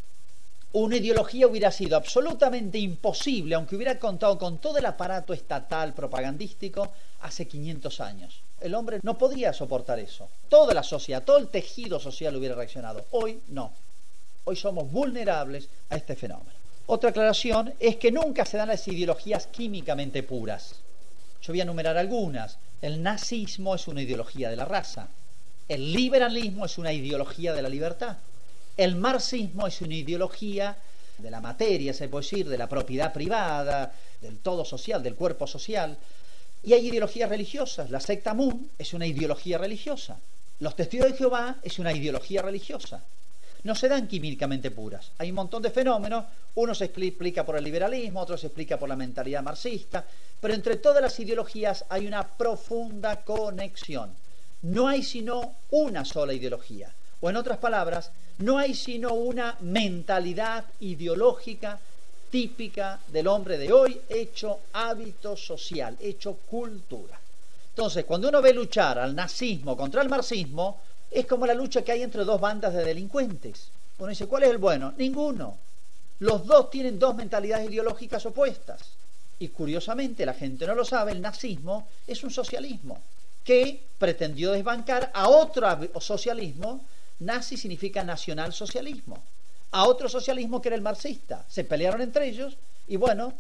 A: Una ideología hubiera sido absolutamente imposible, aunque hubiera contado con todo el aparato estatal propagandístico hace 500 años. El hombre no podría soportar eso. Toda la sociedad, todo el tejido social hubiera reaccionado. Hoy no. Hoy somos vulnerables a este fenómeno. Otra aclaración es que nunca se dan las ideologías químicamente puras. Yo voy a enumerar algunas. El nazismo es una ideología de la raza. El liberalismo es una ideología de la libertad. El marxismo es una ideología de la materia, se puede decir, de la propiedad privada, del todo social, del cuerpo social. Y hay ideologías religiosas. La secta Moon es una ideología religiosa. Los testigos de Jehová es una ideología religiosa. No se dan químicamente puras. Hay un montón de fenómenos. Uno se explica por el liberalismo, otro se explica por la mentalidad marxista. Pero entre todas las ideologías hay una profunda conexión. No hay sino una sola ideología. O en otras palabras, no hay sino una mentalidad ideológica típica del hombre de hoy, hecho hábito social, hecho cultura. Entonces, cuando uno ve luchar al nazismo contra el marxismo, es como la lucha que hay entre dos bandas de delincuentes. Uno dice, ¿cuál es el bueno? Ninguno. Los dos tienen dos mentalidades ideológicas opuestas. Y curiosamente, la gente no lo sabe, el nazismo es un socialismo que pretendió desbancar a otro socialismo. Nazi significa nacionalsocialismo. A otro socialismo que era el marxista. Se pelearon entre ellos y bueno,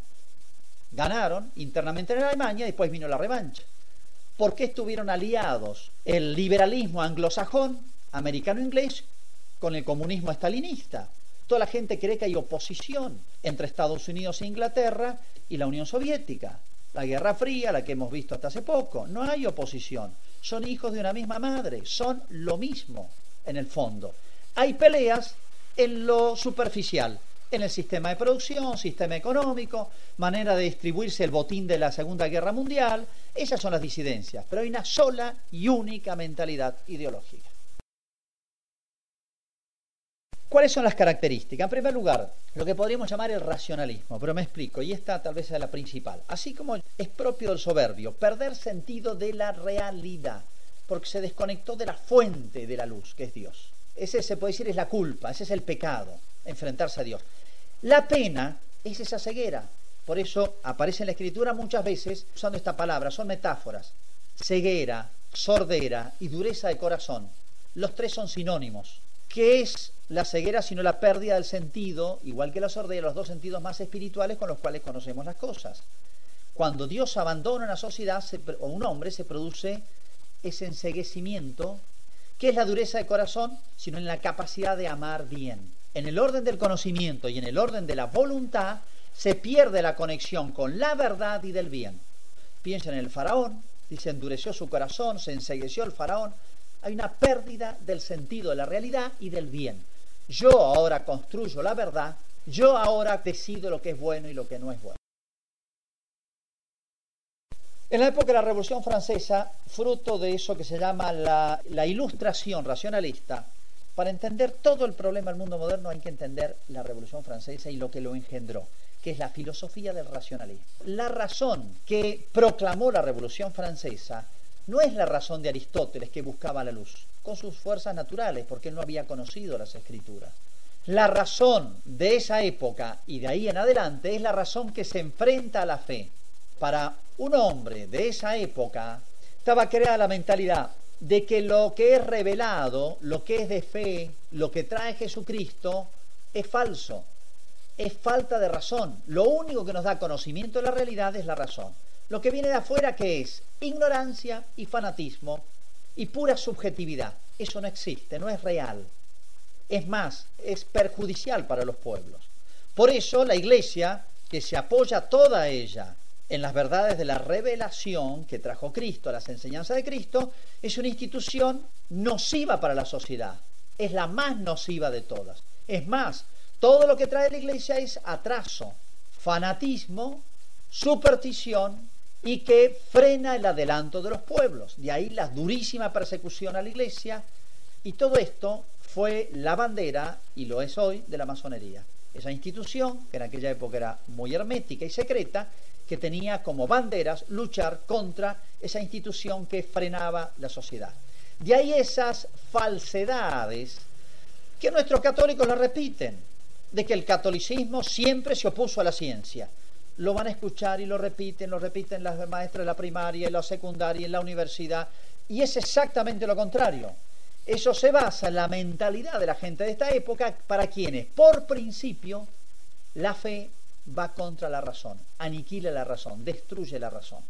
A: ganaron internamente en Alemania y después vino la revancha. ¿Por qué estuvieron aliados el liberalismo anglosajón, americano-inglés, con el comunismo estalinista? Toda la gente cree que hay oposición entre Estados Unidos e Inglaterra y la Unión Soviética. La Guerra Fría, la que hemos visto hasta hace poco. No hay oposición. Son hijos de una misma madre. Son lo mismo en el fondo. Hay peleas en lo superficial, en el sistema de producción, sistema económico, manera de distribuirse el botín de la Segunda Guerra Mundial. Esas son las disidencias, pero hay una sola y única mentalidad ideológica. ¿Cuáles son las características? En primer lugar, lo que podríamos llamar el racionalismo, pero me explico, y esta tal vez es la principal. Así como es propio del soberbio, perder sentido de la realidad, porque se desconectó de la fuente de la luz, que es Dios. Ese se puede decir es la culpa, ese es el pecado, enfrentarse a Dios. La pena es esa ceguera. Por eso aparece en la Escritura muchas veces usando esta palabra, son metáforas. Ceguera, sordera y dureza de corazón. Los tres son sinónimos. ¿Qué es la ceguera sino la pérdida del sentido, igual que la sordera, los dos sentidos más espirituales con los cuales conocemos las cosas? cuando Dios abandona una sociedad o un hombre, se produce ese enceguecimiento, que es la dureza de corazón, sino en la capacidad de amar bien. En el orden del conocimiento y en el orden de la voluntad se pierde la conexión con la verdad y del bien. Piensen en el faraón, dice, endureció su corazón, se encegueció el faraón. Hay una pérdida del sentido de la realidad y del bien. Yo ahora construyo la verdad, yo ahora decido lo que es bueno y lo que no es bueno. En la época de la Revolución Francesa, fruto de eso que se llama la ilustración racionalista, para entender todo el problema del mundo moderno hay que entender la Revolución Francesa y lo que lo engendró, que es la filosofía del racionalismo. La razón que proclamó la Revolución Francesa no es la razón de Aristóteles, que buscaba la luz, con sus fuerzas naturales, porque él no había conocido las Escrituras. La razón de esa época y de ahí en adelante es la razón que se enfrenta a la fe. Para un hombre de esa época estaba creada la mentalidad de que lo que es revelado, lo que es de fe, lo que trae Jesucristo, es falso, es falta de razón. Lo único que nos da conocimiento de la realidad es la razón. Lo que viene de afuera, ¿qué es? Ignorancia y fanatismo y pura subjetividad. Eso no existe, no es real. Es más, es perjudicial para los pueblos. Por eso la Iglesia, que se apoya toda ella en las verdades de la revelación que trajo Cristo, las enseñanzas de Cristo, es una institución nociva para la sociedad. Es la más nociva de todas. Es más, todo lo que trae la Iglesia es atraso, fanatismo, superstición y que frena el adelanto de los pueblos. De ahí la durísima persecución a la Iglesia, y todo esto fue la bandera, y lo es hoy, de la masonería. Esa institución, que en aquella época era muy hermética y secreta, que tenía como banderas luchar contra esa institución que frenaba la sociedad. De ahí esas falsedades que nuestros católicos la repiten, de que el catolicismo siempre se opuso a la ciencia. Lo van a escuchar y lo repiten las maestras de la primaria, en la secundaria, en la universidad, y es exactamente lo contrario. Eso se basa en la mentalidad de la gente de esta época, para quienes, por principio, la fe va contra la razón, aniquila la razón, destruye la razón.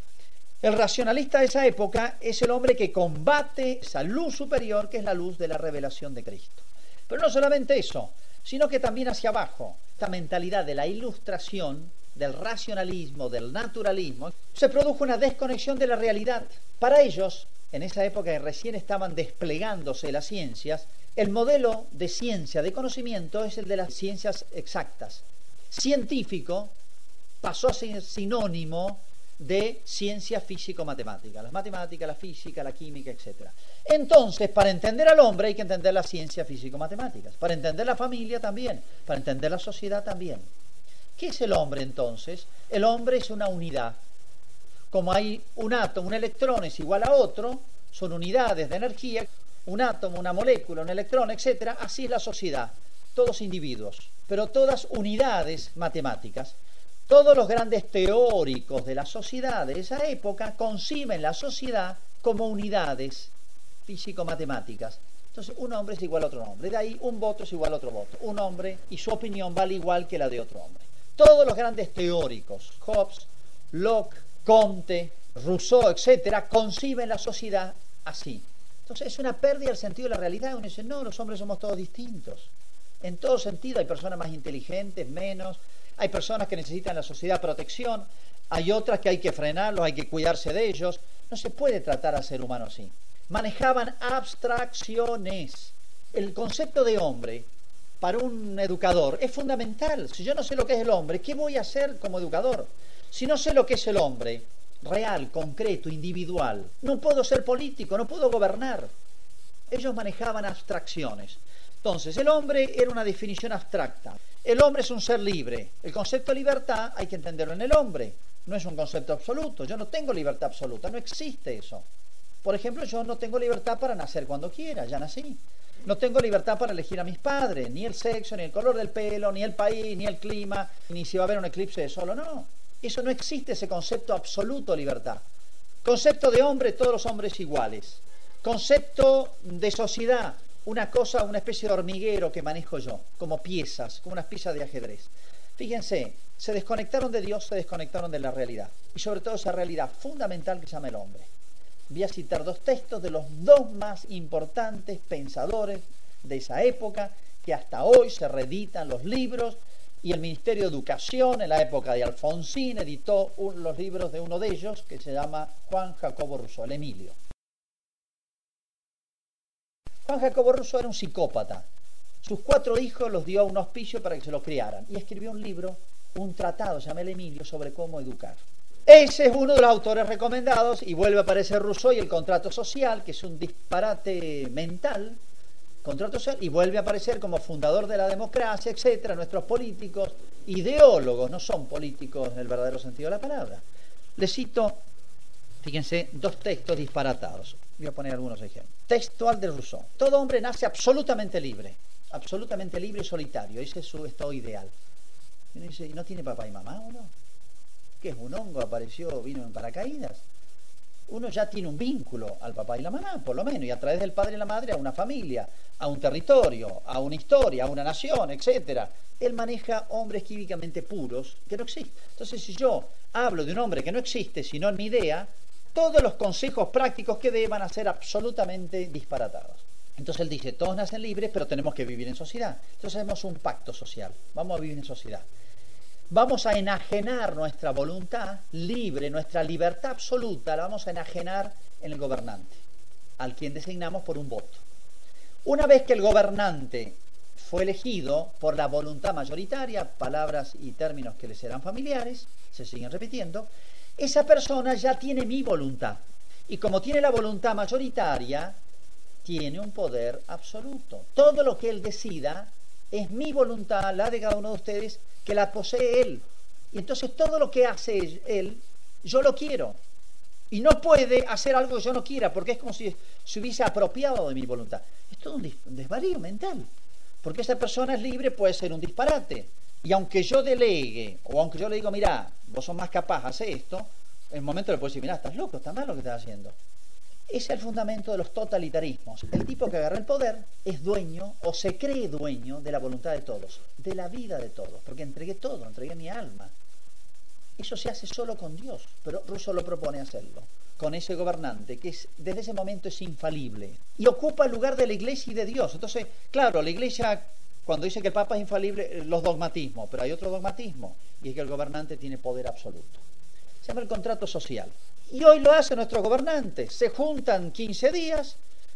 A: El racionalista de esa época es el hombre que combate esa luz superior, que es la luz de la revelación de Cristo. Pero no solamente eso, sino que también hacia abajo, esta mentalidad de la ilustración, del racionalismo, del naturalismo, se produjo una desconexión de la realidad. Para ellos, en esa época que recién estaban desplegándose las ciencias, el modelo de ciencia, de conocimiento, es el de las ciencias exactas. Científico pasó a ser sinónimo de ciencia físico-matemática, las matemáticas, la física, la química, etc. Entonces, para entender al hombre hay que entender la ciencia físico-matemáticas, para entender la familia también, para entender la sociedad también. ¿Qué es el hombre entonces? El hombre es una unidad. Como hay un átomo, un electrón es igual a otro, son unidades de energía, un átomo, una molécula, un electrón, etc. Así es la sociedad, todos individuos, pero todas unidades matemáticas. Todos los grandes teóricos de la sociedad de esa época conciben la sociedad como unidades físico-matemáticas. Entonces, un hombre es igual a otro hombre. De ahí, un voto es igual a otro voto. Un hombre y su opinión vale igual que la de otro hombre. Todos los grandes teóricos, Hobbes, Locke, Comte, Rousseau, etcétera, conciben la sociedad así. Entonces, es una pérdida del sentido de la realidad. Uno dice, no, los hombres somos todos distintos. En todo sentido, hay personas más inteligentes, menos. Hay personas que necesitan la sociedad protección. Hay otras que hay que frenarlos, hay que cuidarse de ellos. No se puede tratar al ser humano así. Manejaban abstracciones. El concepto de hombre para un educador es fundamental. Si yo no sé lo que es el hombre, ¿qué voy a hacer como educador? Si no sé lo que es el hombre real, concreto, individual, no puedo ser político, no puedo gobernar. Ellos manejaban abstracciones. Entonces, el hombre era una definición abstracta. El hombre es un ser libre. El concepto de libertad hay que entenderlo en el hombre. No es un concepto absoluto. Yo no tengo libertad absoluta, no existe eso. Por ejemplo, yo no tengo libertad para nacer cuando quiera, ya nací. No tengo libertad para elegir a mis padres, ni el sexo, ni el color del pelo, ni el país, ni el clima, ni si va a haber un eclipse de sol o no. Eso no existe, ese concepto absoluto de libertad. Concepto de hombre, todos los hombres iguales. Concepto de sociedad, una cosa, una especie de hormiguero que manejo yo, como piezas, como unas piezas de ajedrez. Fíjense, se desconectaron de Dios, se desconectaron de la realidad. Y sobre todo esa realidad fundamental que se llama el hombre. Voy a citar dos textos de los dos más importantes pensadores de esa época, que hasta hoy se reeditan los libros, y el Ministerio de Educación, en la época de Alfonsín, editó los libros de uno de ellos, que se llama Juan Jacobo Rousseau, el Emilio. Juan Jacobo Rousseau era un psicópata. Sus 4 hijos los dio a un hospicio para que se los criaran, y escribió un libro, un tratado, se llama El Emilio, sobre cómo educar. Ese es uno de los autores recomendados, y vuelve a aparecer Rousseau y el contrato social, que es un disparate mental, contrato social, y vuelve a aparecer como fundador de la democracia, etcétera. Nuestros políticos, ideólogos, no son políticos en el verdadero sentido de la palabra. Les cito, fíjense, 2 textos disparatados. Voy a poner algunos ejemplos. Textual de Rousseau. Todo hombre nace absolutamente libre y solitario. Ese es su estado ideal. Y uno dice, ¿y no tiene papá y mamá uno? ¿Qué es un hongo? Apareció, vino en paracaídas. Uno ya tiene un vínculo al papá y la mamá, por lo menos, y a través del padre y la madre a una familia, a un territorio, a una historia, a una nación, etcétera. Él maneja hombres químicamente puros que no existen. Entonces, si yo hablo de un hombre que no existe, sino en mi idea, todos los consejos prácticos que dé van a ser absolutamente disparatados. Entonces él dice, todos nacen libres, pero tenemos que vivir en sociedad. Entonces hacemos un pacto social, vamos a vivir en sociedad. Vamos a enajenar nuestra voluntad libre, nuestra libertad absoluta, la vamos a enajenar en el gobernante, al quien designamos por un voto. Una vez que el gobernante fue elegido por la voluntad mayoritaria, palabras y términos que les serán familiares, se siguen repitiendo, esa persona ya tiene mi voluntad. Y como tiene la voluntad mayoritaria, tiene un poder absoluto. Todo lo que él decida es mi voluntad, la de cada uno de ustedes, que la posee él. Y entonces todo lo que hace él, yo lo quiero. Y no puede hacer algo que yo no quiera, porque es como si se hubiese apropiado de mi voluntad. Es todo un desvarío mental. Porque esa persona es libre, puede ser un disparate. Y aunque yo delegue, o aunque yo le digo, mirá, vos sos más capaz, hace esto, en el momento le puedo decir, mirá, estás loco, está mal lo que estás haciendo. Ese es el fundamento de los totalitarismos. El tipo que agarra el poder es dueño o se cree dueño de la voluntad de todos, de la vida de todos, porque entregué todo, entregué mi alma. Eso se hace solo con Dios, pero Rousseau lo propone hacerlo, con ese gobernante que desde ese momento es infalible y ocupa el lugar de la Iglesia y de Dios. Entonces, claro, la Iglesia, cuando dice que el Papa es infalible, los dogmatismos, pero hay otro dogmatismo, y es que el gobernante tiene poder absoluto. Se llama el contrato social. Y hoy lo hacen nuestros gobernantes. Se juntan 15 días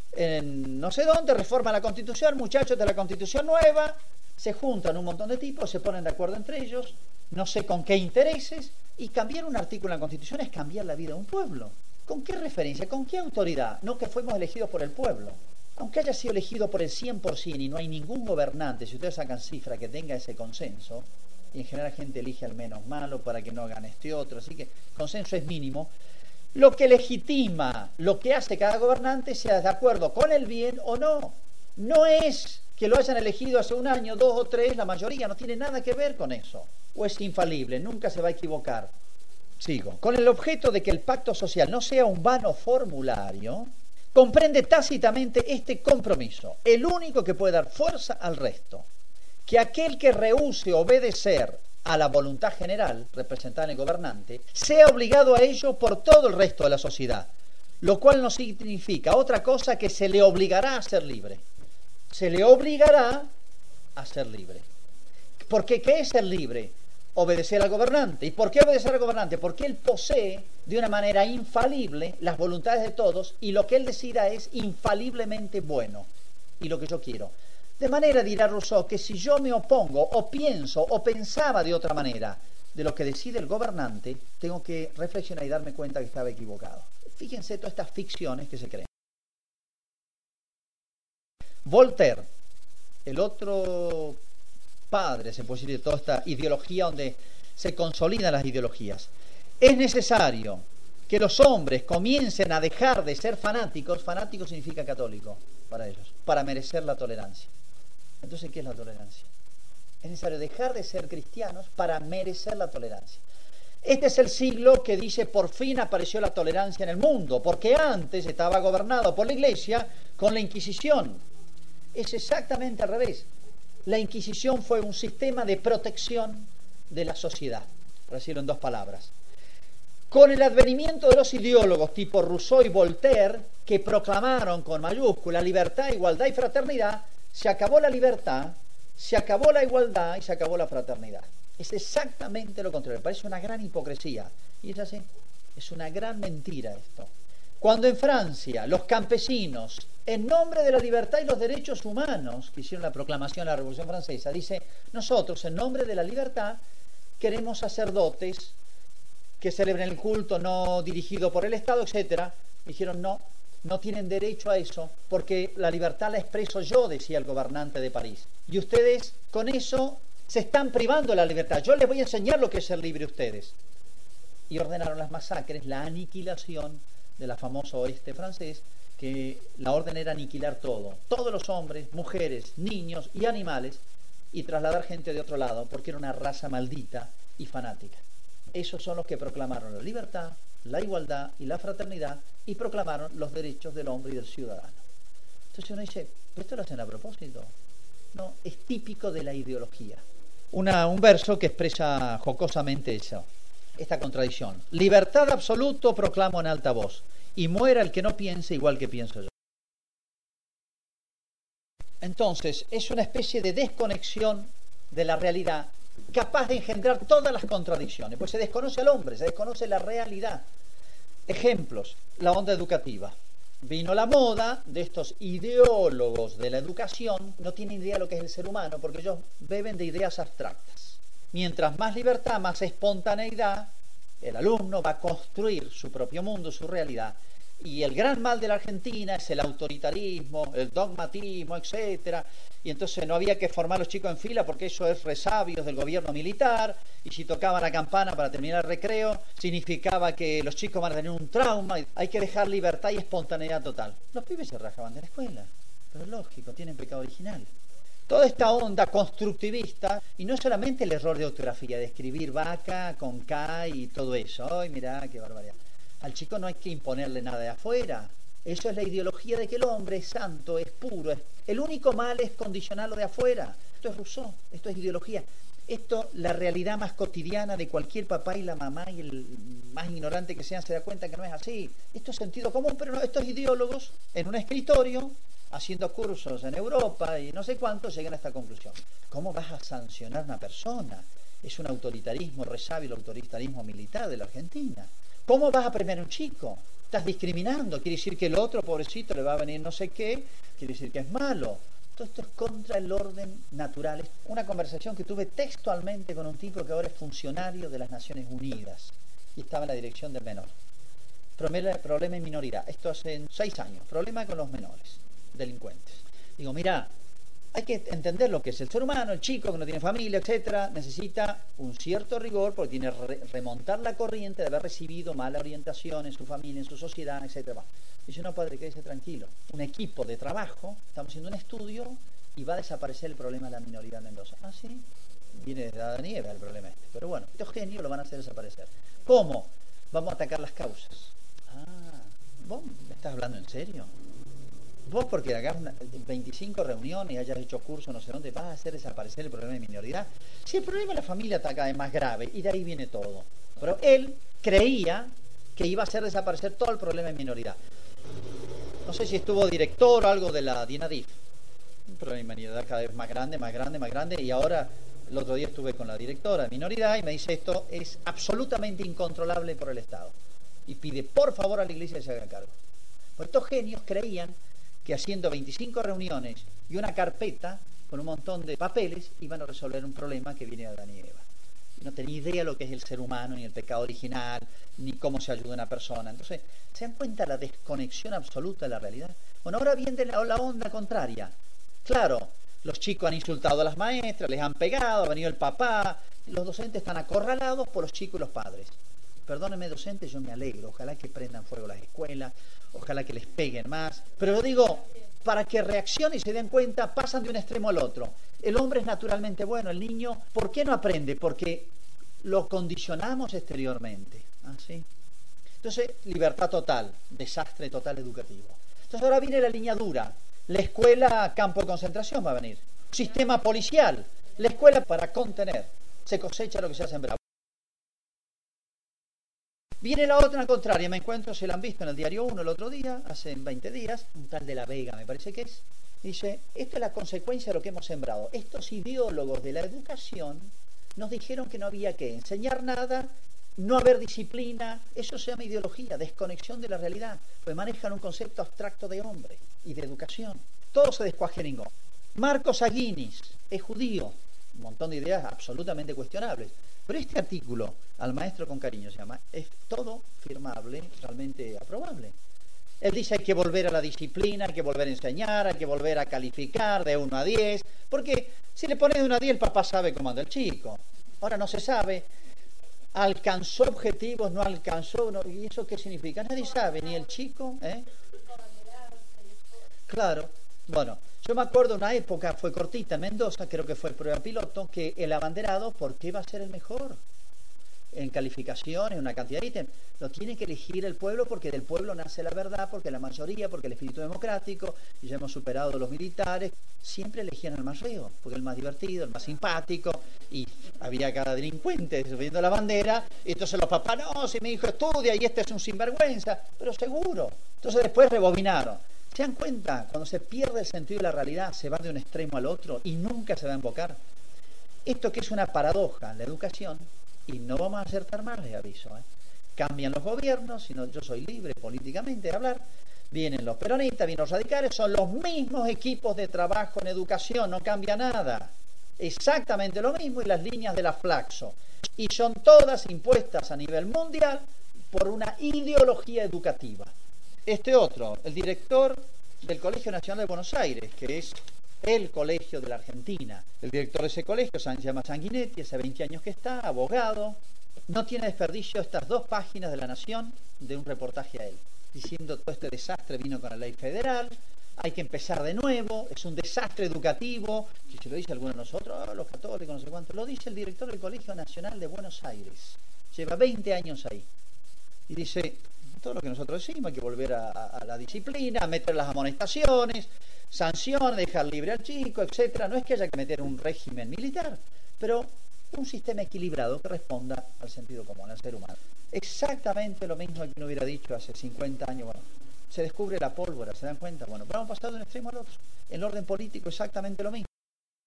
A: en no sé dónde, reforman la Constitución, muchachos de la Constitución nueva, se juntan un montón de tipos, se ponen de acuerdo entre ellos, no sé con qué intereses, y cambiar un artículo en la Constitución es cambiar la vida de un pueblo. ¿Con qué referencia? ¿Con qué autoridad? No que fuimos elegidos por el pueblo. Aunque haya sido elegido por el 100% y no hay ningún gobernante, si ustedes sacan cifra que tenga ese consenso, y en general la gente elige al menos malo para que no hagan este otro, así que consenso es mínimo. Lo que legitima, lo que hace cada gobernante, sea de acuerdo con el bien o no. No es que lo hayan elegido hace un año, 2 o 3, la mayoría, no tiene nada que ver con eso. O es infalible, nunca se va a equivocar. Sigo. Con el objeto de que el pacto social no sea un vano formulario, comprende tácitamente este compromiso, el único que puede dar fuerza al resto, que aquel que rehúse obedecer a la voluntad general representada en el gobernante, sea obligado a ello por todo el resto de la sociedad, lo cual no significa otra cosa que se le obligará a ser libre. Se le obligará a ser libre. Porque ¿qué es ser libre? Obedecer al gobernante. ¿Y por qué obedecer al gobernante? Porque él posee de una manera infalible las voluntades de todos y lo que él decida es infaliblemente bueno y lo que yo quiero. De manera, dirá Rousseau, que si yo me opongo o pienso o pensaba de otra manera de lo que decide el gobernante, tengo que reflexionar y darme cuenta que estaba equivocado. Fíjense todas estas ficciones que se creen. Voltaire, el otro padre, se puede decir, de toda esta ideología donde se consolidan las ideologías. Es necesario que los hombres comiencen a dejar de ser fanáticos. Fanático significa católico para ellos, para merecer la tolerancia. Entonces, ¿qué es la tolerancia? Es necesario dejar de ser cristianos para merecer la tolerancia. Este es el siglo que dice por fin apareció la tolerancia en el mundo, porque antes estaba gobernado por la Iglesia con la Inquisición. Es exactamente al revés. La Inquisición fue un sistema de protección de la sociedad, por decirlo en dos palabras. Con el advenimiento de los ideólogos tipo Rousseau y Voltaire, que proclamaron con mayúscula libertad, igualdad y fraternidad, se acabó la libertad, se acabó la igualdad y se acabó la fraternidad. Es exactamente lo contrario. Parece una gran hipocresía. Y es así. Es una gran mentira esto. Cuando en Francia los campesinos, en nombre de la libertad y los derechos humanos, que hicieron la proclamación de la Revolución Francesa, dice, nosotros en nombre de la libertad queremos sacerdotes que celebren el culto no dirigido por el Estado, etcétera. Dijeron, no tienen derecho a eso, porque la libertad la expreso yo, decía el gobernante de París. Y ustedes con eso se están privando de la libertad. Yo les voy a enseñar lo que es ser libre a ustedes. Y ordenaron las masacres, la aniquilación de la famosa oeste francés, que la orden era aniquilar todo. Todos los hombres, mujeres, niños y animales, y trasladar gente de otro lado, porque era una raza maldita y fanática. Esos son los que proclamaron la libertad, la igualdad y la fraternidad, y proclamaron los derechos del hombre y del ciudadano. Entonces uno dice, ¿pero esto lo hacen a propósito? No, es típico de la ideología. Un verso que expresa jocosamente eso, esta contradicción. Libertad absoluto proclamo en alta voz, y muera el que no piense igual que pienso yo. Entonces, es una especie de desconexión de la realidad, capaz de engendrar todas las contradicciones, pues se desconoce al hombre, se desconoce la realidad. Ejemplos, la onda educativa. Vino la moda de estos ideólogos de la educación, no tienen idea de lo que es el ser humano, porque ellos beben de ideas abstractas. Mientras más libertad, más espontaneidad, el alumno va a construir su propio mundo, su realidad. Y el gran mal de la Argentina es el autoritarismo, el dogmatismo, etcétera. Y entonces no había que formar a los chicos en fila porque eso es resabios del gobierno militar. Y si tocaban la campana para terminar el recreo, significaba que los chicos van a tener un trauma. Hay que dejar libertad y espontaneidad total. Los pibes se rajaban de la escuela, pero es lógico, tienen pecado original. Toda esta onda constructivista, y no es solamente el error de ortografía, de escribir vaca con K y todo eso. ¡Ay, mirá, qué barbaridad! Al chico no hay que imponerle nada de afuera. Eso es la ideología de que el hombre es santo, es puro. El único mal es condicionarlo de afuera. Esto es Rousseau, esto es ideología. Esto, la realidad más cotidiana de cualquier papá y la mamá y el más ignorante que sean se da cuenta que no es así. Esto es sentido común, pero no, estos ideólogos en un escritorio, haciendo cursos en Europa y no sé cuánto, llegan a esta conclusión. ¿Cómo vas a sancionar a una persona? Es un autoritarismo, resabio el autoritarismo militar de la Argentina. ¿Cómo vas a premiar a un chico? Estás discriminando, quiere decir que el otro, pobrecito, le va a venir no sé qué, quiere decir que es malo. Todo esto es contra el orden natural. Es una conversación que tuve textualmente con un tipo que ahora es funcionario de las Naciones Unidas y estaba en la dirección del menor. Problema en minoridad. Esto hace 6 años. Problema con los menores, delincuentes. Digo, mira, hay que entender lo que es el ser humano, el chico que no tiene familia, etcétera, necesita un cierto rigor porque tiene que remontar la corriente de haber recibido mala orientación en su familia, en su sociedad, etcétera. Dice, no, padre, quédese tranquilo. Un equipo de trabajo, estamos haciendo un estudio y va a desaparecer el problema de la minoridad en Mendoza. Ah, sí, viene desde Adán y Eva el problema este. Pero bueno, estos genios lo van a hacer desaparecer. ¿Cómo? Vamos a atacar las causas. Ah, ¿vos me estás hablando en serio? Vos porque hagas 25 reuniones y hayas hecho curso no sé dónde, vas a hacer desaparecer el problema de minoridad. Si el problema de la familia está acá es más grave y de ahí viene todo. Pero él creía que iba a hacer desaparecer todo el problema de minoridad. No sé si estuvo director o algo de la DINADIF. Un problema de minoridad cada vez más grande, más grande, más grande. Y ahora, el otro día estuve con la directora de minoridad y me dice esto es absolutamente incontrolable por el Estado. Y pide por favor a la Iglesia que se haga cargo. Pues estos genios creían que haciendo 25 reuniones y una carpeta con un montón de papeles iban a resolver un problema que viene de Adán y Eva. No tenía idea lo que es el ser humano, ni el pecado original, ni cómo se ayuda a una persona. Entonces, ¿se dan cuenta la desconexión absoluta de la realidad? Bueno, ahora viene la onda contraria. Claro, los chicos han insultado a las maestras, les han pegado, ha venido el papá, los docentes están acorralados por los chicos y los padres. Perdónenme, docentes, yo me alegro, ojalá que prendan fuego las escuelas, ojalá que les peguen más, pero yo digo, para que reaccionen y se den cuenta, pasan de un extremo al otro. El hombre es naturalmente bueno, el niño, ¿por qué no aprende? Porque lo condicionamos exteriormente. ¿Ah, sí? Entonces, libertad total, desastre total educativo. Entonces ahora viene la línea dura, la escuela campo de concentración va a venir, sistema policial, la escuela para contener. se cosecha lo que se ha sembrado. Viene la otra contraria, me encuentro, se la han visto en el Diario 1 el otro día, hace 20 días, un tal de la Vega me parece que es, dice, esta es la consecuencia de lo que hemos sembrado. Estos ideólogos de la educación nos dijeron que no había que enseñar nada, no haber disciplina, eso se llama ideología, desconexión de la realidad, pues manejan un concepto abstracto de hombre y de educación. Todo se descuajeringó. Marcos Aguinis es judío, un montón de ideas absolutamente cuestionables. Pero este artículo, Al maestro con cariño se llama, es todo firmable, realmente aprobable. Él dice hay que volver a la disciplina, hay que volver a enseñar, hay que volver a calificar de 1 a 10, porque si le pone de 1 a 10 el papá sabe cómo anda el chico. Ahora no se sabe, alcanzó objetivos, no alcanzó, no, ¿y eso qué significa? Nadie sabe, ni el chico, ¿eh? Claro, bueno, yo me acuerdo una época, fue cortita en Mendoza, creo que fue prueba piloto, que el abanderado, ¿por qué va a ser el mejor? En calificaciones, una cantidad de ítems, lo tiene que elegir el pueblo porque del pueblo nace la verdad, porque la mayoría, porque el espíritu democrático, y ya hemos superado los militares, siempre elegían al más feo, porque el más divertido, el más simpático, y había cada delincuente subiendo la bandera, y entonces los papás, no, si mi hijo estudia y este es un sinvergüenza, pero seguro. Entonces después rebobinaron. ¿Se dan cuenta? Cuando se pierde el sentido de la realidad, se va de un extremo al otro y nunca se va a invocar. Esto que es una paradoja en la educación, y no vamos a acertar más, les aviso, ¿eh? Cambian los gobiernos, si no, yo soy libre políticamente de hablar, vienen los peronistas, vienen los radicales, son los mismos equipos de trabajo en educación, no cambia nada, exactamente lo mismo, y las líneas de la Flaxo, y son todas impuestas a nivel mundial por una ideología educativa. Este otro, el director del Colegio Nacional de Buenos Aires, que es el colegio de la Argentina. El director de ese colegio se llama Sanguinetti, hace 20 años que está, abogado. No tiene desperdicio estas 2 páginas de La Nación de un reportaje a él, diciendo todo este desastre vino con la ley federal, hay que empezar de nuevo, es un desastre educativo. Si se lo dice alguno de nosotros, los católicos, no sé cuánto, lo dice el director del Colegio Nacional de Buenos Aires. Lleva 20 años ahí. Y dice, todo lo que nosotros decimos, hay que volver a la disciplina, a meter las amonestaciones, sanciones, dejar libre al chico, etcétera. No es que haya que meter un régimen militar, pero un sistema equilibrado que responda al sentido común, al ser humano. Exactamente lo mismo que uno hubiera dicho hace 50 años. Bueno, se descubre la pólvora, ¿se dan cuenta? Bueno, pero hemos pasado de un extremo al otro. En el orden político exactamente lo mismo.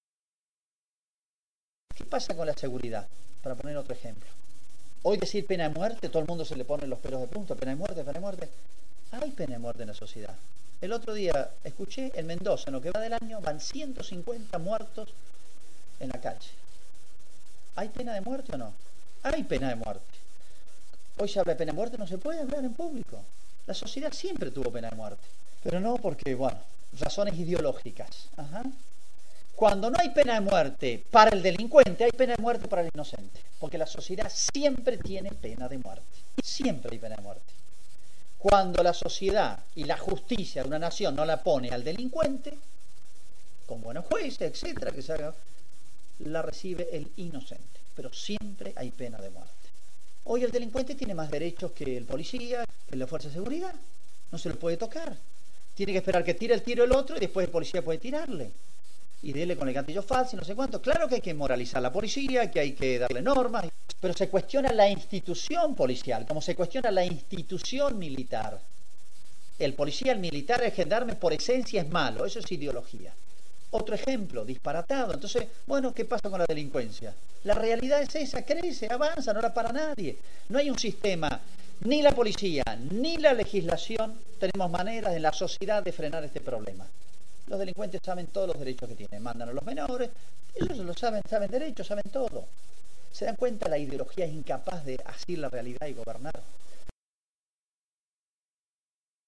A: ¿Qué pasa con la seguridad? Para poner otro ejemplo. Hoy decir pena de muerte, todo el mundo se le pone los pelos de punta, pena de muerte, pena de muerte. Hay pena de muerte en la sociedad. El otro día escuché en Mendoza, en lo que va del año, van 150 muertos en la calle. ¿Hay pena de muerte o no? Hay pena de muerte. Hoy se habla de pena de muerte, no se puede hablar en público. La sociedad siempre tuvo pena de muerte, pero no porque, bueno, razones ideológicas. Ajá. Cuando no hay pena de muerte para el delincuente, hay pena de muerte para el inocente, porque la sociedad siempre tiene pena de muerte. Siempre hay pena de muerte. Cuando la sociedad y la justicia de una nación no la pone al delincuente, con buenos jueces, etcétera, que se haga, la recibe el inocente, pero siempre hay pena de muerte. Hoy el delincuente tiene más derechos que el policía, que la fuerza de seguridad, no se lo puede tocar. Tiene que esperar que tire el tiro el otro y después el policía puede tirarle. Y dele con el gatillo falso y no sé cuánto. Claro que hay que moralizar a la policía, que hay que darle normas, pero se cuestiona la institución policial, como se cuestiona la institución militar. El policía, el militar, el gendarme por esencia es malo, eso es ideología. Otro ejemplo, disparatado. Entonces, bueno, ¿qué pasa con la delincuencia? La realidad es esa, crece, avanza, no la para nadie. No hay un sistema, ni la policía, ni la legislación, tenemos maneras en la sociedad de frenar este problema. Los delincuentes saben todos los derechos que tienen, mandan a los menores, ellos lo saben derechos, saben todo. ¿Se dan cuenta? La ideología es incapaz de asir la realidad y gobernar.